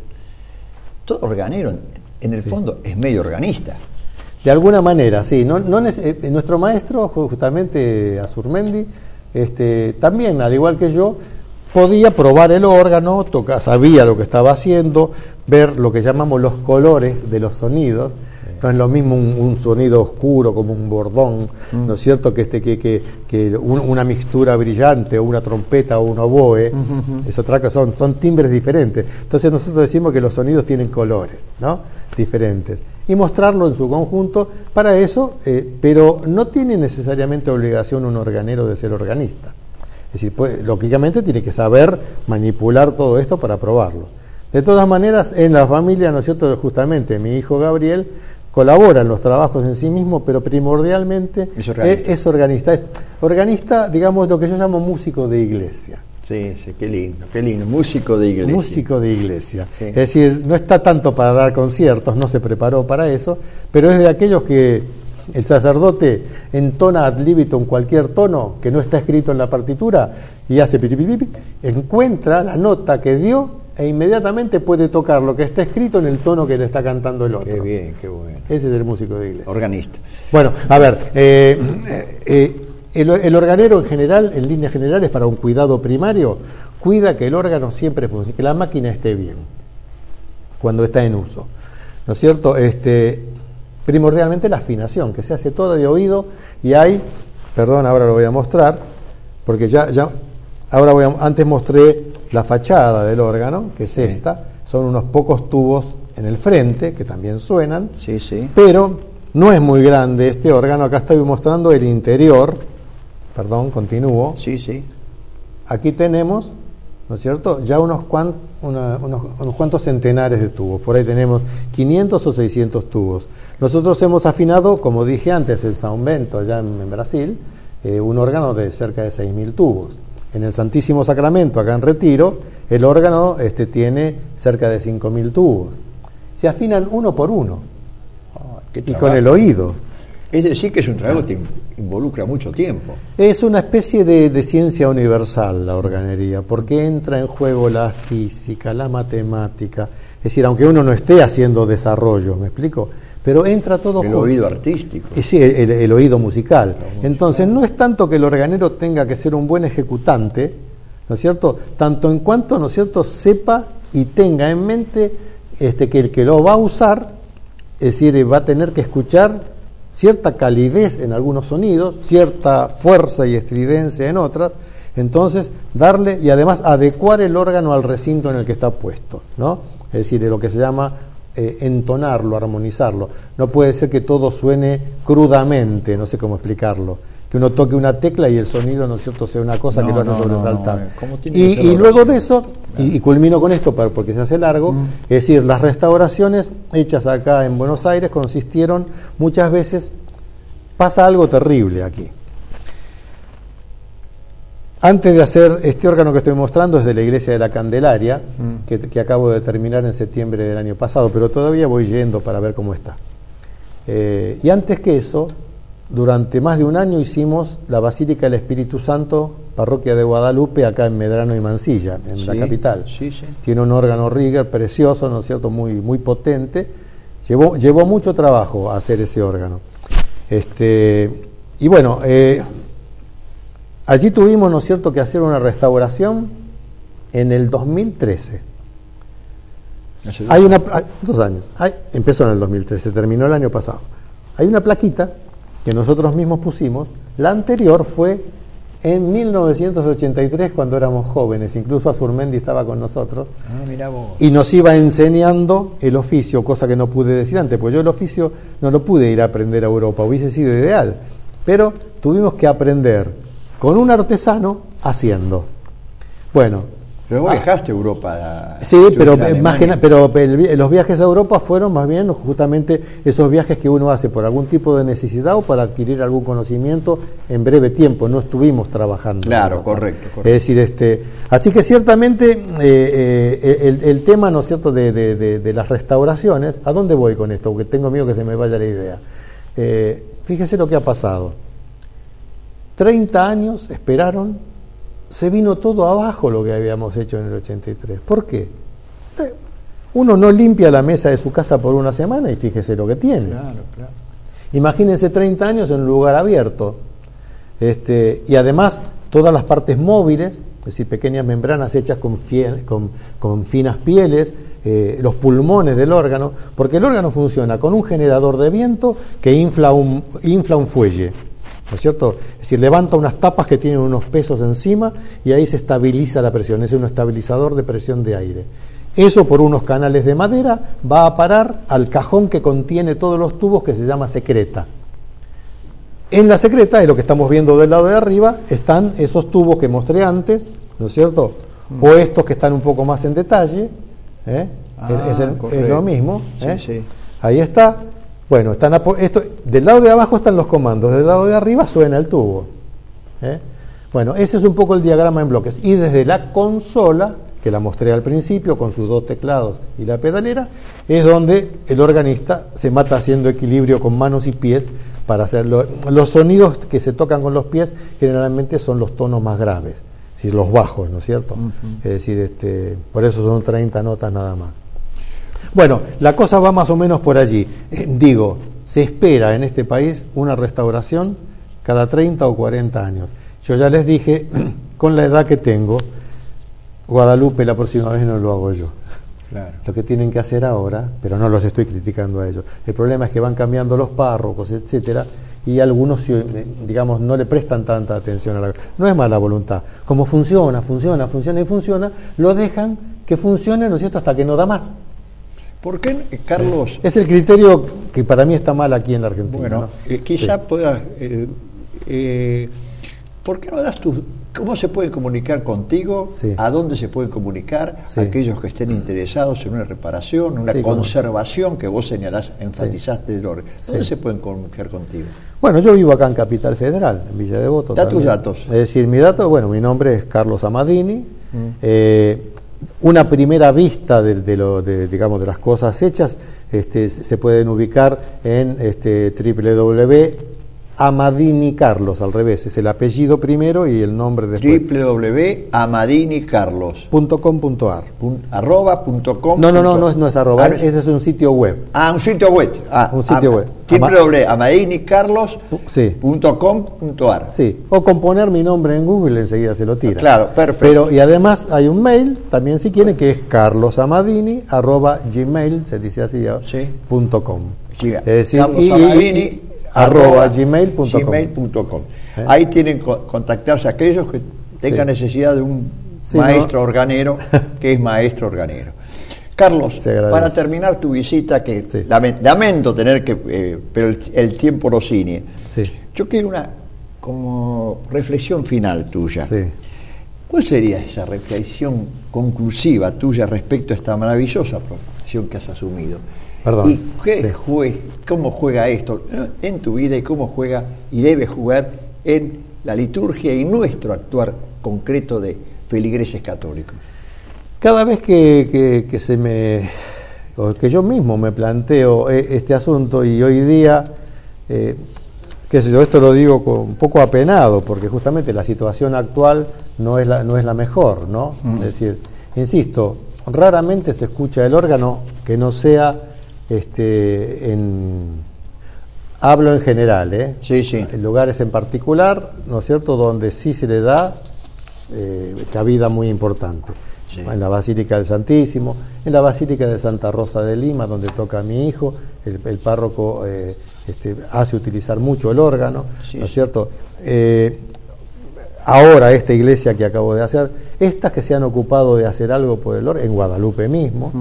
Todo organero, en el fondo, sí. es medio organista. De alguna manera, sí. No, no, eh, nuestro maestro, justamente Azurmendi, este, también, al igual que yo, podía probar el órgano, tocar, sabía lo que estaba haciendo, ver lo que llamamos los colores de los sonidos. No es lo mismo un, un sonido oscuro como un bordón, mm. ¿no es cierto?, que, este, que, que, que un, una mixtura brillante o una trompeta o un oboe, mm-hmm. es otra cosa, son, son timbres diferentes. Entonces nosotros decimos que los sonidos tienen colores, ¿no?, diferentes. Y mostrarlo en su conjunto para eso, eh, pero no tiene necesariamente obligación un organero de ser organista. Es decir, pues, lógicamente tiene que saber manipular todo esto para probarlo. De todas maneras, en la familia, ¿no es cierto?, justamente mi hijo Gabriel colabora en los trabajos en sí mismo, pero primordialmente es organista. Es, es organista, es organista, digamos, lo que yo llamo músico de iglesia. Sí, sí, qué lindo, qué lindo, músico de iglesia. Músico de iglesia. Sí. Es decir, no está tanto para dar conciertos, no se preparó para eso, pero es de aquellos que el sacerdote entona ad libitum cualquier tono que no está escrito en la partitura y hace piripipipi, encuentra la nota que dio e inmediatamente puede tocar lo que está escrito en el tono que le está cantando el otro. Qué bien, qué bueno. Ese es el músico de iglesia. Organista. Bueno, a ver, eh, eh, el, el organero en general, en líneas generales, para un cuidado primario, cuida que el órgano siempre funcione, que la máquina esté bien cuando está en uso, ¿no es cierto? Este, primordialmente la afinación, que se hace toda de oído y hay, perdón, ahora lo voy a mostrar, porque ya, ya ahora voy a, antes mostré la fachada del órgano, que es sí. esta, son unos pocos tubos en el frente, que también suenan, sí, sí. pero no es muy grande este órgano. Acá estoy mostrando el interior, perdón, continúo. Sí, sí. Aquí tenemos, ¿no es cierto?, ya unos, cuant, una, unos, unos cuantos centenares de tubos, por ahí tenemos quinientos o seiscientos tubos. Nosotros hemos afinado, como dije antes, el São Bento allá en, en Brasil, eh, un órgano de cerca de seis mil tubos. En el Santísimo Sacramento, acá en Retiro, el órgano este, tiene cerca de cinco mil tubos. Se afinan uno por uno, oh, y con el oído. Es decir, que es un trabajo que involucra mucho tiempo. Es una especie de, de ciencia universal la organería, porque entra en juego la física, la matemática. Es decir, aunque uno no esté haciendo desarrollo, ¿me explico? Pero entra todo el junto. oído artístico. Eh, sí, el, el, el oído musical. Entonces, no es tanto que el organero tenga que ser un buen ejecutante, ¿no es cierto? Tanto en cuanto, ¿no es cierto?, sepa y tenga en mente este, que el que lo va a usar, es decir, va a tener que escuchar cierta calidez en algunos sonidos, cierta fuerza y estridencia en otras. Entonces, darle y además adecuar el órgano al recinto en el que está puesto, ¿no? Es decir, lo que se llama eh, entonarlo, armonizarlo. No puede ser que todo suene crudamente, no sé cómo explicarlo, que uno toque una tecla y el sonido, ¿no es cierto?, sea una cosa no, que lo hace no, sobresaltar. No, no. Y, y luego de eso, claro. y, y culmino con esto para, porque se hace largo, mm. es decir, las restauraciones hechas acá en Buenos Aires consistieron muchas veces, pasa algo terrible aquí. Antes de hacer este órgano que estoy mostrando, es de la iglesia de la Candelaria, mm. que, que acabo de terminar en septiembre del año pasado, pero todavía voy yendo para ver cómo está. Eh, y antes que eso, durante más de un año hicimos la Basílica del Espíritu Santo, parroquia de Guadalupe, acá en Medrano y Mansilla, en sí, la capital. Sí, sí. Tiene un órgano Rieger precioso, ¿no es cierto?, muy, muy potente. Llevó, llevó mucho trabajo hacer ese órgano. Este, y bueno, eh, allí tuvimos, ¿no es cierto?, que hacer una restauración en el dos mil trece. Hay una, hay, dos años. Hay, empezó en el dos mil trece, terminó el año pasado. Hay una plaquita que nosotros mismos pusimos. La anterior fue en mil novecientos ochenta y tres, cuando éramos jóvenes. Incluso Azurmendi estaba con nosotros. Ah, mirá vos. Y nos iba enseñando el oficio, cosa que no pude decir antes, pues yo el oficio no lo pude ir a aprender a Europa, hubiese sido ideal. Pero tuvimos que aprender con un artesano haciendo. Bueno. Pero vos viajaste a Europa. Sí, pero, más que, pero el, los viajes a Europa fueron más bien justamente esos viajes que uno hace por algún tipo de necesidad o para adquirir algún conocimiento en breve tiempo. No estuvimos trabajando. Claro, correcto, correcto. Es decir, este, así que ciertamente eh, eh, el, el tema, ¿no es cierto?, de, de, de, de las restauraciones. ¿A dónde voy con esto? Porque tengo miedo que se me vaya la idea. Eh, fíjese lo que ha pasado. treinta años esperaron. Se vino todo abajo lo que habíamos hecho en el ochenta y tres. ¿Por qué? Uno no limpia la mesa de su casa por una semana y fíjese lo que tiene. Claro, claro. Imagínense treinta años en un lugar abierto. Este, y además todas las partes móviles, es decir, pequeñas membranas hechas con, fiel, con, con finas pieles, eh, los pulmones del órgano, porque el órgano funciona con un generador de viento que infla un, infla un fuelle. ¿No es cierto? Es decir, levanta unas tapas que tienen unos pesos encima y ahí se estabiliza la presión, es un estabilizador de presión de aire. Eso por unos canales de madera va a parar al cajón que contiene todos los tubos, que se llama secreta. En la secreta, es lo que estamos viendo del lado de arriba, están esos tubos que mostré antes, ¿no es cierto? Mm. O estos que están un poco más en detalle, ¿eh? ah, es, el, es lo mismo, ¿eh? sí, sí. Ahí está. Bueno, están esto, del lado de abajo están los comandos, del lado de arriba suena el tubo. ¿eh? Bueno, ese es un poco el diagrama en bloques. Y desde la consola, que la mostré al principio, con sus dos teclados y la pedalera, es donde el organista se mata haciendo equilibrio con manos y pies para hacerlo. Los sonidos que se tocan con los pies generalmente son los tonos más graves, es decir, los bajos, ¿no es cierto? Uh-huh. Es decir, este, por eso son treinta notas nada más. Bueno, la cosa va más o menos por allí. Eh, digo, se espera en este país una restauración cada treinta o cuarenta años. Yo ya les dije, con la edad que tengo, Guadalupe la próxima vez no lo hago yo. Claro. Lo que tienen que hacer ahora, pero no los estoy criticando a ellos. El problema es que van cambiando los párrocos, etcétera, y algunos, digamos, no le prestan tanta atención a la... No es mala voluntad. Como funciona, funciona, funciona y funciona, lo dejan que funcione, ¿no es cierto?, hasta que no da más. ¿Por qué, Carlos? Es el criterio que para mí está mal aquí en la Argentina. Bueno, ¿no? eh, quizá Sí. puedas... Eh, eh, ¿Por qué no das tus... ¿Cómo se pueden comunicar contigo? Sí. ¿A dónde se pueden comunicar Sí. aquellos que estén interesados en una reparación, una Sí, cómo no. conservación que vos señalás, enfatizaste del órgano? ¿Dónde Sí. se pueden comunicar contigo? Bueno, yo vivo acá en Capital Federal, en Villa Devoto. Da tus también. datos. Es decir, mi dato, bueno, mi nombre es Carlos Amadini. Mm. Eh, una primera vista de, de lo, de, digamos, de las cosas hechas, este, se pueden ubicar en este, doble u doble u doble u punto Amadini Carlos, al revés, es el apellido primero y el nombre después. doble u doble u doble u punto amadini carlos punto com punto ar. arroba punto com. No, no, no, no es, no es arroba, Ah, ese es un sitio web. Ah, un sitio web. Ah, Un sitio web. doble u doble u doble u punto amadini carlos punto com punto ar. Sí, o con poner mi nombre en Google enseguida se lo tira. Claro, perfecto. Pero, y además hay un mail, también si quieren, que es carlosamadini arroba gmail, se dice así, Sí. punto com. Sí, Es decir, Carlos y- y- Amadini, y- arroba gmail punto com. gmail punto com. ¿Eh? Ahí tienen que contactarse aquellos que tengan Sí. necesidad de un Sí, maestro ¿no? organero, que es maestro organero. Carlos, Se agradece. para terminar tu visita, que Sí. lame- lamento tener que, eh, pero el, el tiempo lo ciñe, Sí. yo quiero una como reflexión final tuya. Sí. ¿Cuál sería esa reflexión conclusiva tuya respecto a esta maravillosa profesión que has asumido? Perdón. ¿Y qué Sí. jue- cómo juega esto en tu vida y cómo juega y debe jugar en la liturgia y nuestro actuar concreto de feligreses católicos? Cada vez que, que, que se me, o que yo mismo me planteo eh, este asunto, y hoy día, eh, qué sé yo, esto lo digo con, un poco apenado, porque justamente la situación actual no es la, no es la mejor, ¿no? Mm. Es decir, insisto, raramente se escucha el órgano que no sea, este, en, hablo en general, ¿eh? Sí, sí. En lugares en particular, ¿no es cierto?, donde sí se le da eh, cabida muy importante. Sí. En la Basílica del Santísimo, en la Basílica de Santa Rosa de Lima, donde toca mi hijo, el, el párroco eh, este, hace utilizar mucho el órgano, Sí, ¿no es sí. cierto? Eh, ahora esta iglesia que acabo de hacer, estas que se han ocupado de hacer algo por el órgano, en Guadalupe mismo,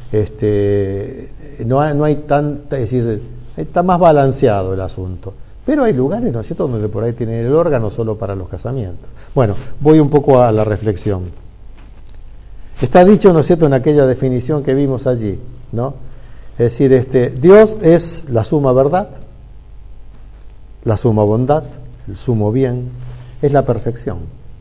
este, no hay, no hay tanta, es decir, está más balanceado el asunto. Pero hay lugares, ¿no es cierto?, donde por ahí tienen el órgano solo para los casamientos. Bueno, voy un poco a la reflexión. Está dicho, ¿no es cierto?, en aquella definición que vimos allí, ¿no? Es decir, este, Dios es la suma verdad, la suma bondad, el sumo bien, es la perfección.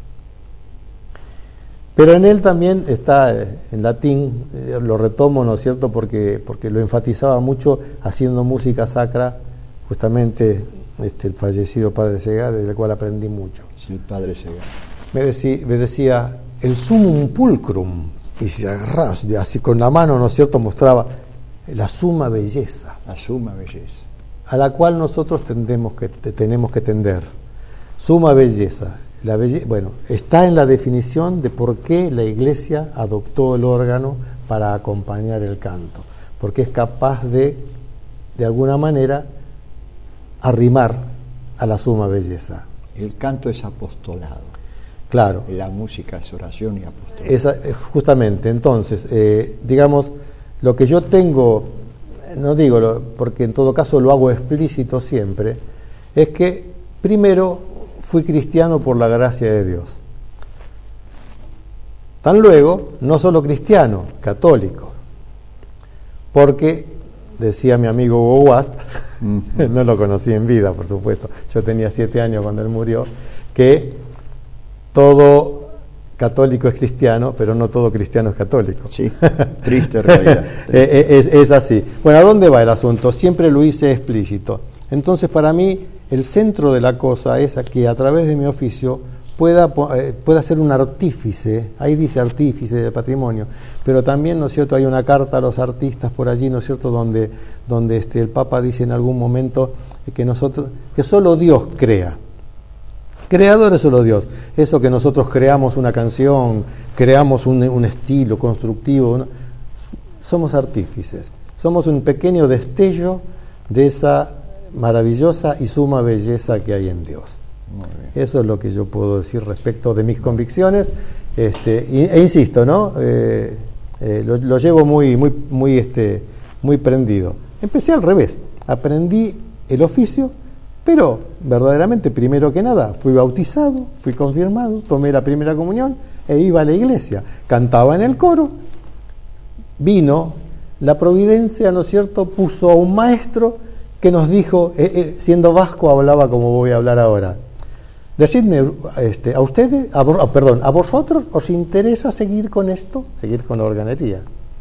Pero en él también está, eh, en latín, eh, lo retomo, ¿no es cierto?, porque, porque lo enfatizaba mucho haciendo música sacra, justamente este, el fallecido padre Segade, del cual aprendí mucho. Sí, el padre Sega. Me decía, me decía el sumum pulcrum, y si agarrás, así con la mano, ¿no es cierto?, mostraba la suma belleza, La suma belleza. a la cual nosotros tendemos que, te- tenemos que tender. Suma belleza. La belle- bueno, está en la definición de por qué la Iglesia adoptó el órgano para acompañar el canto, porque es capaz de, de alguna manera, arrimar a la suma belleza. El canto es apostolado. Claro. La música es oración y apostolado. Esa, eh, justamente, entonces, eh, digamos, lo que yo tengo, no digo, lo- porque en todo caso lo hago explícito siempre, es que primero fui cristiano por la gracia de Dios. Tan luego, no solo cristiano, católico, porque, decía mi amigo Hugo Wast, no lo conocí en vida, por supuesto, yo tenía siete años cuando él murió, que todo católico es cristiano, pero no todo cristiano es católico. Sí, triste realidad. Eh, es, es así. Bueno, ¿a dónde va el asunto? Siempre lo hice explícito. Entonces, para mí, el centro de la cosa es que a través de mi oficio pueda, eh, pueda ser un artífice, ahí dice artífice del patrimonio, pero también, ¿no es cierto?, hay una carta a los artistas por allí, ¿no es cierto?, donde, donde este, el Papa dice en algún momento que nosotros, que solo Dios crea. Creador es solo Dios. Eso que nosotros creamos una canción, creamos un, un estilo constructivo, ¿no? Somos artífices. Somos un pequeño destello de esa maravillosa y suma belleza que hay en Dios. Muy bien. Eso es lo que yo puedo decir respecto de mis convicciones, este, y, e insisto, ¿no? Eh, eh, lo, lo llevo muy, muy, muy, este, muy prendido. Empecé al revés, aprendí el oficio, pero verdaderamente, primero que nada, fui bautizado, fui confirmado, tomé la primera comunión e iba a la iglesia, cantaba en el coro. Vino la providencia, ¿no es cierto?, puso a un maestro que nos dijo, eh, eh, siendo vasco hablaba como voy a hablar ahora, decidme, este, a ustedes, a vos, perdón, a vosotros os interesa seguir con esto, seguir con la organería.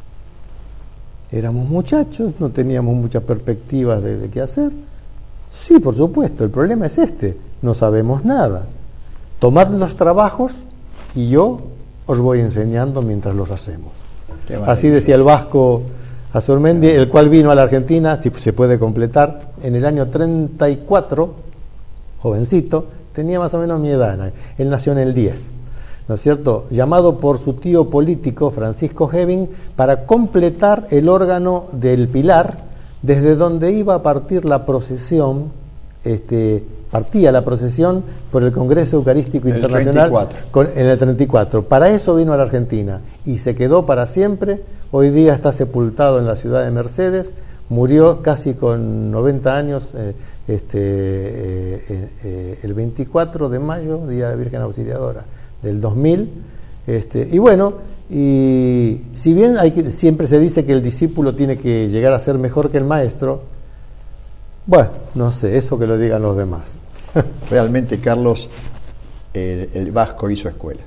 Éramos muchachos, no teníamos muchas perspectivas de, de qué hacer. Sí, por supuesto, el problema es este, no sabemos nada. Tomad los trabajos y yo os voy enseñando mientras los hacemos. Así decía el vasco Azurmendi, el cual vino a la Argentina, si se puede completar, en el año treinta y cuatro, jovencito, tenía más o menos mi edad, él nació en el diez, ¿no es cierto?, llamado por su tío político, Francisco Heving, para completar el órgano del Pilar, desde donde iba a partir la procesión, este, partía la procesión por el Congreso Eucarístico el Internacional treinta y cuatro. Con, en el treinta y cuatro. Para eso vino a la Argentina y se quedó para siempre. Hoy día está sepultado en la ciudad de Mercedes, murió casi con noventa años, eh, este, eh, eh, el veinticuatro de mayo, Día de Virgen Auxiliadora del dos mil, este, y bueno, y si bien hay que, siempre se dice que el discípulo tiene que llegar a ser mejor que el maestro, bueno, no sé, eso que lo digan los demás. Realmente, Carlos, el, el vasco hizo escuela.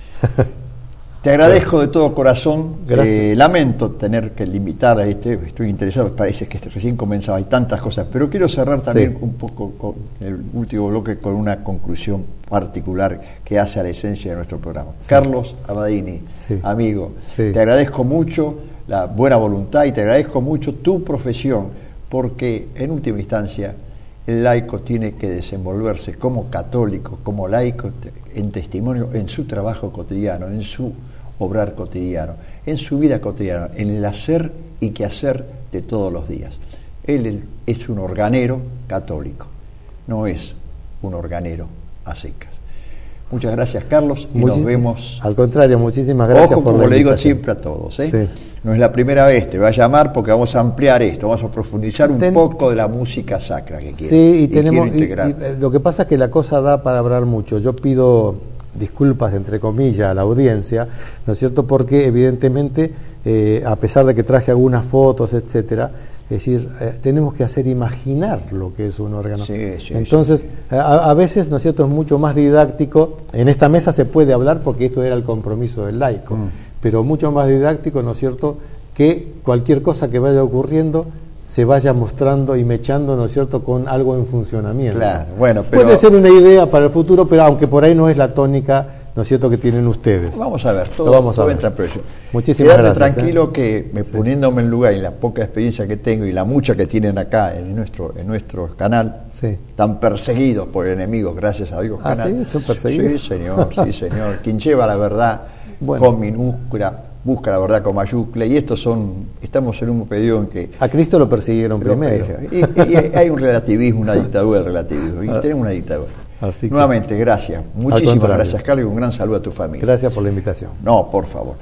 Te agradezco de todo corazón. Eh, lamento tener que limitar a este, estoy interesado, parece que este recién comenzaba, hay tantas cosas, pero quiero cerrar también sí. un poco con el último bloque con una conclusión particular que hace a la esencia de nuestro programa. Sí. Carlos Abadini, sí. amigo, sí. te agradezco mucho la buena voluntad y te agradezco mucho tu profesión, porque en última instancia el laico tiene que desenvolverse como católico, como laico, en testimonio, en su trabajo cotidiano, en su obrar cotidiano, en su vida cotidiana, en el hacer y quehacer de todos los días. Él es un organero católico, no es un organero a secas. Muchas gracias, Carlos, y Muchis- nos vemos. Al contrario, muchísimas gracias. Ojo, por como la le digo invitación. siempre a todos, ¿eh? Sí. No es la primera vez, te va a llamar porque vamos a ampliar esto, vamos a profundizar un Ten... poco de la música sacra que quiero. Sí, y, y tenemos. quiero integrar. Y, y, lo que pasa es que la cosa da para hablar mucho. Yo pido disculpas, entre comillas, a la audiencia, ¿no es cierto? Porque evidentemente, eh, a pesar de que traje algunas fotos, etcétera, es decir, eh, tenemos que hacer imaginar lo que es un órgano. Sí, sí, Entonces, sí. A, a veces, ¿no es cierto?, es mucho más didáctico. En esta mesa se puede hablar porque esto era el compromiso del laico, mm. pero mucho más didáctico, ¿no es cierto?, que cualquier cosa que vaya ocurriendo se vaya mostrando y mechando, ¿no es cierto?, con algo en funcionamiento. Claro, bueno, pero... Puede ser una idea para el futuro, pero aunque por ahí no es la tónica, ¿no es cierto?, que tienen ustedes. Vamos a ver, todo, Lo vamos a todo ver. entra en precio. Muchísimas Quédate gracias. tranquilo ¿eh? que me, poniéndome en lugar y la poca experiencia que tengo y la mucha que tienen acá en nuestro en nuestro canal, sí. tan perseguidos por enemigos, gracias a Dios. ¿Ah, canal. sí? ¿Son perseguidos? Sí, señor, sí, señor. Quien lleva la verdad bueno. con minúscula, busca la verdad con mayúscula, y estos son, estamos en un periodo en que... A Cristo lo persiguieron lo primero. Y, y hay un relativismo, una dictadura del relativismo, y tenemos una dictadura. Así que, nuevamente, gracias. Muchísimas gracias, Carlos, y un gran saludo a tu familia. Gracias por la invitación. No, por favor.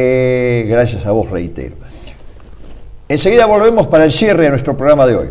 Eh, gracias a vos, reitero. Enseguida volvemos para el cierre de nuestro programa de hoy.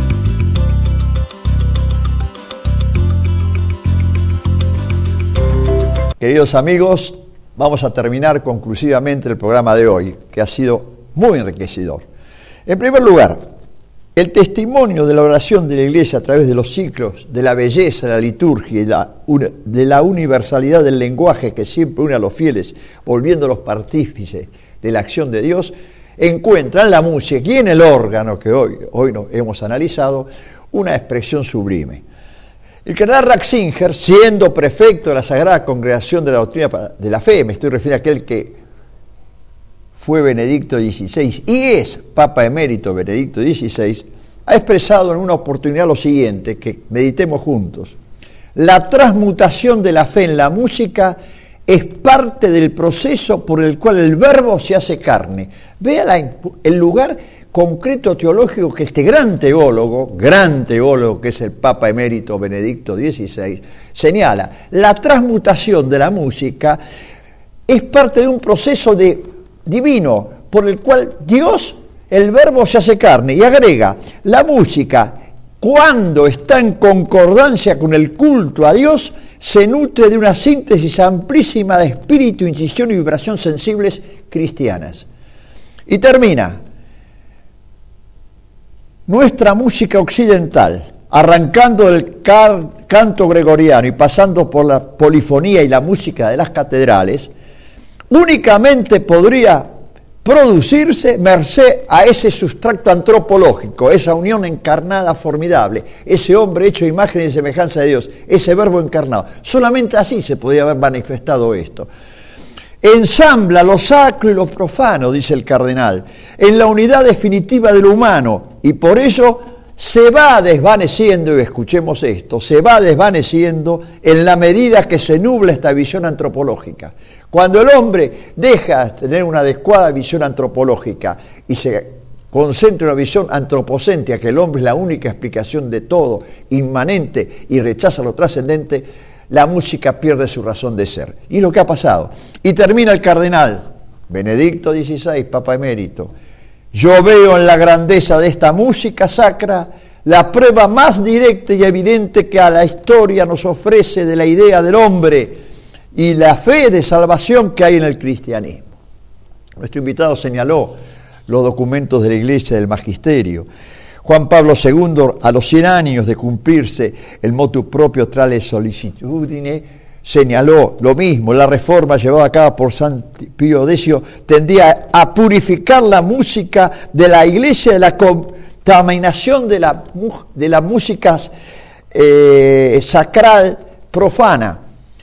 Queridos amigos, vamos a terminar conclusivamente el programa de hoy, que ha sido muy enriquecedor. En primer lugar, el testimonio de la oración de la Iglesia a través de los ciclos, de la belleza de la liturgia y la, de la universalidad del lenguaje que siempre une a los fieles, volviéndolos partícipes de la acción de Dios, encuentra en la música y en el órgano que hoy, hoy nos hemos analizado una expresión sublime. El cardenal Ratzinger, siendo prefecto de la Sagrada Congregación de la Doctrina de la Fe, me estoy refiriendo a aquel que fue Benedicto dieciséis y es Papa Emérito Benedicto dieciséis, ha expresado en una oportunidad lo siguiente, que meditemos juntos. La transmutación de la fe en la música es parte del proceso por el cual el verbo se hace carne. Vea la, el lugar concreto teológico que este gran teólogo, gran teólogo que es el Papa Emérito Benedicto dieciséis, señala. La transmutación de la música es parte de un proceso de, divino por el cual Dios, el Verbo, se hace carne, y agrega, la música, cuando está en concordancia con el culto a Dios, se nutre de una síntesis amplísima de espíritu, incisión y vibración sensibles cristianas. Y termina, nuestra música occidental, arrancando del car- canto gregoriano y pasando por la polifonía y la música de las catedrales, únicamente podría producirse merced a ese sustrato antropológico, esa unión encarnada formidable, ese hombre hecho a imagen y semejanza de Dios, ese verbo encarnado. Solamente así se podía haber manifestado esto. Ensambla lo sacro y lo profano, dice el cardenal, en la unidad definitiva de lo humano, y por ello se va desvaneciendo, y escuchemos esto, se va desvaneciendo en la medida que se nubla esta visión antropológica. Cuando el hombre deja de tener una adecuada visión antropológica y se concentra en una visión antropocéntrica, que el hombre es la única explicación de todo, inmanente, y rechaza lo trascendente, la música pierde su razón de ser. Y es lo que ha pasado. Y termina el cardenal Benedicto dieciséis, Papa Emérito. Yo veo en la grandeza de esta música sacra la prueba más directa y evidente que a la historia nos ofrece de la idea del hombre y la fe de salvación que hay en el cristianismo. Nuestro invitado señaló los documentos de la Iglesia del Magisterio. Juan Pablo segundo, a los cien años de cumplirse el motu proprio tra le sollecitudine, señaló lo mismo. La reforma llevada a cabo por San Pío X tendía a purificar la música de la Iglesia de la contaminación de la, de la música eh, sacral profana.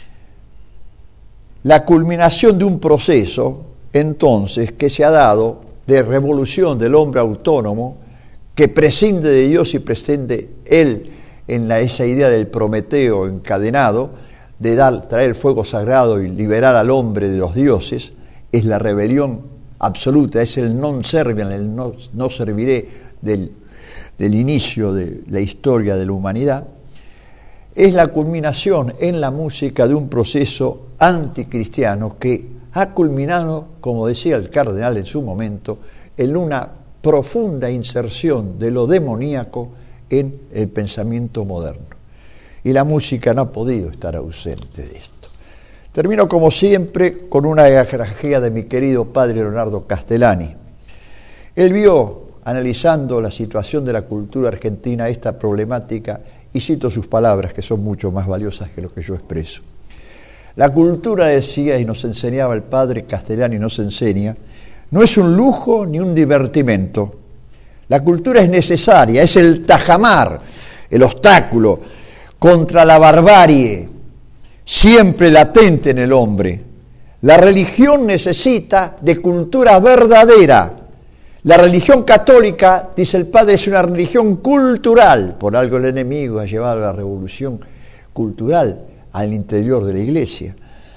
La culminación de un proceso, entonces, que se ha dado de revolución del hombre autónomo, que prescinde de Dios y prescinde él en la, esa idea del Prometeo encadenado, de dar, traer el fuego sagrado y liberar al hombre de los dioses, es la rebelión absoluta, es el non serviam, el no, no serviré del, del inicio de la historia de la humanidad. Es la culminación en la música de un proceso anticristiano que ha culminado, como decía el cardenal en su momento, en una profunda inserción de lo demoníaco en el pensamiento moderno. Y la música no ha podido estar ausente de esto. Termino, como siempre, con una grafía de mi querido padre Leonardo Castellani. Él vio, analizando la situación de la cultura argentina, esta problemática, y cito sus palabras, que son mucho más valiosas que lo que yo expreso. La cultura, decía, y nos enseñaba el padre Castellani, nos enseña, no es un lujo ni un divertimento. La cultura es necesaria, es el tajamar, el obstáculo contra la barbarie, siempre latente en el hombre. La religión necesita de cultura verdadera. La religión católica, dice el padre, es una religión cultural. Por algo el enemigo ha llevado la revolución cultural al interior de la Iglesia.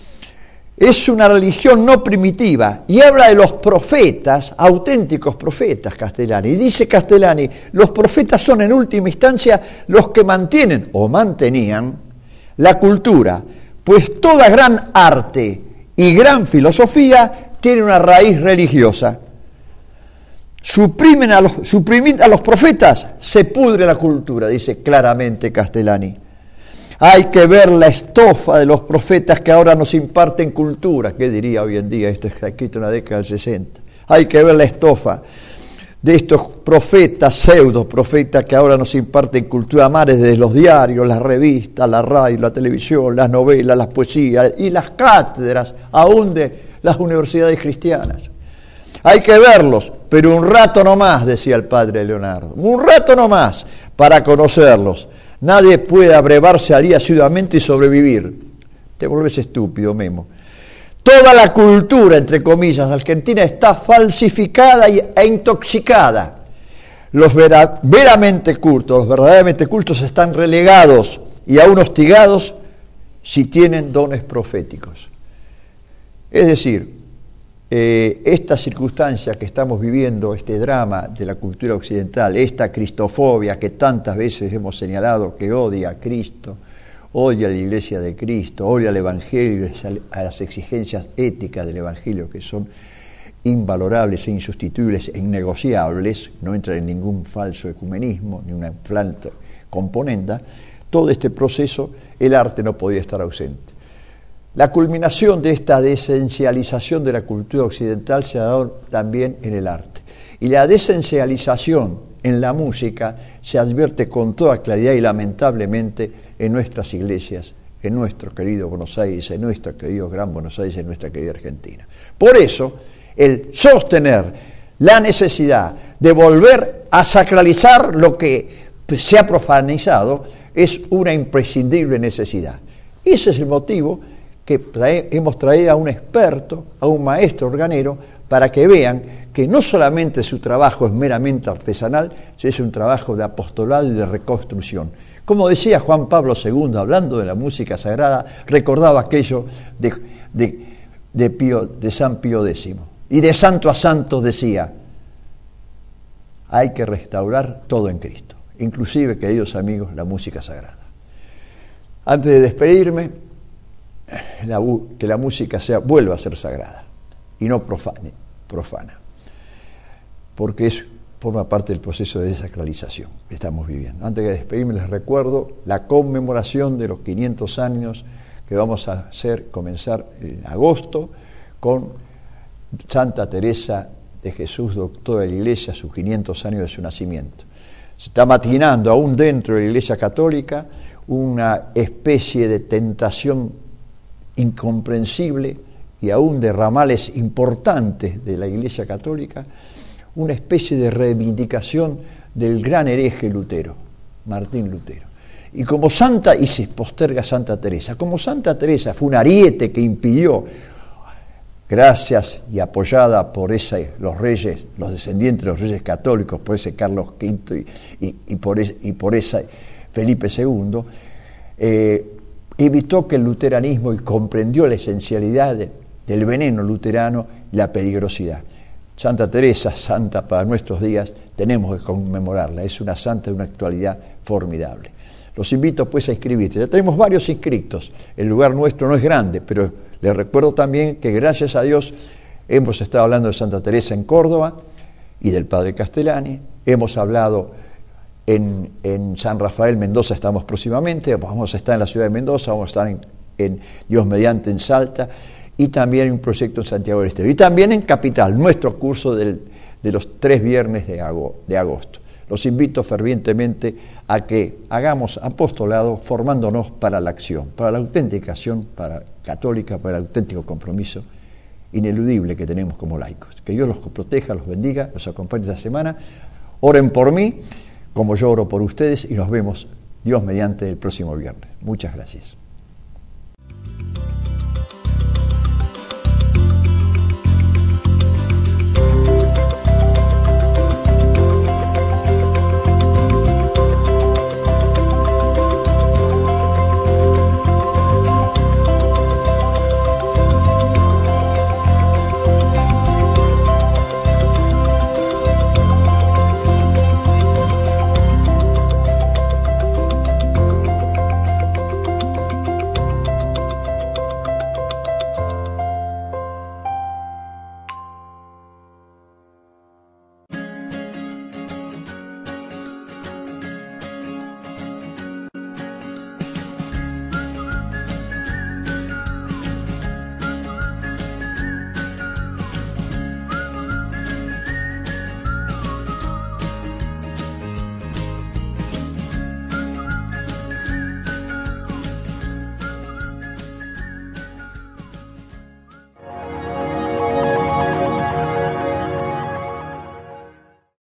Es una religión no primitiva, y habla de los profetas, auténticos profetas, Castellani. Y dice Castellani, los profetas son en última instancia los que mantienen o mantenían la cultura, pues toda gran arte y gran filosofía tiene una raíz religiosa. Suprimen a los, suprimir a los profetas, se pudre la cultura, dice claramente Castellani. Hay que ver la estofa de los profetas que ahora nos imparten cultura. ¿Qué diría hoy en día? Esto está escrito en la década del sesenta. Hay que ver la estofa de estos profetas, pseudo profetas que ahora nos imparten cultura, mares desde los diarios, las revistas, la radio, la televisión, las novelas, las poesías y las cátedras, aún de las universidades cristianas. Hay que verlos, pero un rato no más, decía el padre Leonardo, un rato no más para conocerlos. Nadie puede abrevarse al día asiduamente y sobrevivir. Te vuelves estúpido, Memo. Toda la cultura, entre comillas, argentina está falsificada e intoxicada. Los vera, veramente cultos, los verdaderamente cultos están relegados y aún hostigados si tienen dones proféticos. Es decir, eh, esta circunstancia que estamos viviendo, este drama de la cultura occidental, esta cristofobia que tantas veces hemos señalado, que odia a Cristo, odia a la Iglesia de Cristo, odia al Evangelio, a las exigencias éticas del Evangelio que son invalorables e insustituibles e innegociables, no entran en ningún falso ecumenismo, ni una falsa componenda. Todo este proceso, el arte no podía estar ausente. La culminación de esta desesencialización de la cultura occidental se ha dado también en el arte. Y la desesencialización en la música se advierte con toda claridad y lamentablemente en nuestras iglesias, en nuestro querido Buenos Aires, en nuestro querido Gran Buenos Aires, en nuestra querida Argentina. Por eso, el sostener la necesidad de volver a sacralizar lo que se ha profanizado es una imprescindible necesidad. Ese es el motivo que trae, hemos traído a un experto, a un maestro organero, para que vean que no solamente su trabajo es meramente artesanal, sino es un trabajo de apostolado y de reconstrucción. Como decía Juan Pablo segundo, hablando de la música sagrada, recordaba aquello de, de, de, Pío, de San Pío décimo. Y de santo a santo decía, hay que restaurar todo en Cristo, inclusive, queridos amigos, la música sagrada. Antes de despedirme, la, que la música sea, vuelva a ser sagrada y no profane, profana, porque es, forma parte del proceso de desacralización que estamos viviendo. Antes de despedirme les recuerdo la conmemoración de los quinientos años que vamos a hacer, comenzar en agosto con Santa Teresa de Jesús, doctora de la Iglesia, sus quinientos años de su nacimiento. Se está maquinando aún dentro de la Iglesia Católica una especie de tentación incomprensible y aún de ramales importantes de la Iglesia Católica, una especie de reivindicación del gran hereje Lutero, Martín Lutero. Y como santa, y se posterga Santa Teresa, como Santa Teresa fue un ariete que impidió, gracias y apoyada por ese, los reyes, los descendientes de los reyes católicos, por ese Carlos quinto y, y, y, por, ese, y por ese Felipe segundo, eh, evitó que el luteranismo y comprendió la esencialidad de, del veneno luterano y la peligrosidad. Santa Teresa, santa para nuestros días, tenemos que conmemorarla, es una santa de una actualidad formidable. Los invito pues a inscribirse, ya tenemos varios inscritos, el lugar nuestro no es grande, pero les recuerdo también que gracias a Dios hemos estado hablando de Santa Teresa en Córdoba y del Padre Castellani, hemos hablado en, en San Rafael, Mendoza estamos próximamente, vamos a estar en la ciudad de Mendoza, vamos a estar en, en Dios mediante en Salta y también en un proyecto en Santiago del Estero y también en Capital, nuestro curso del, de los tres viernes de, ago, de agosto. Los invito fervientemente a que hagamos apostolado formándonos para la acción, para la auténtica acción para católica, para el auténtico compromiso ineludible que tenemos como laicos. Que Dios los proteja, los bendiga, los acompañe esta semana. Oren por mí, como yo oro por ustedes, y nos vemos, Dios mediante, el próximo viernes. Muchas gracias.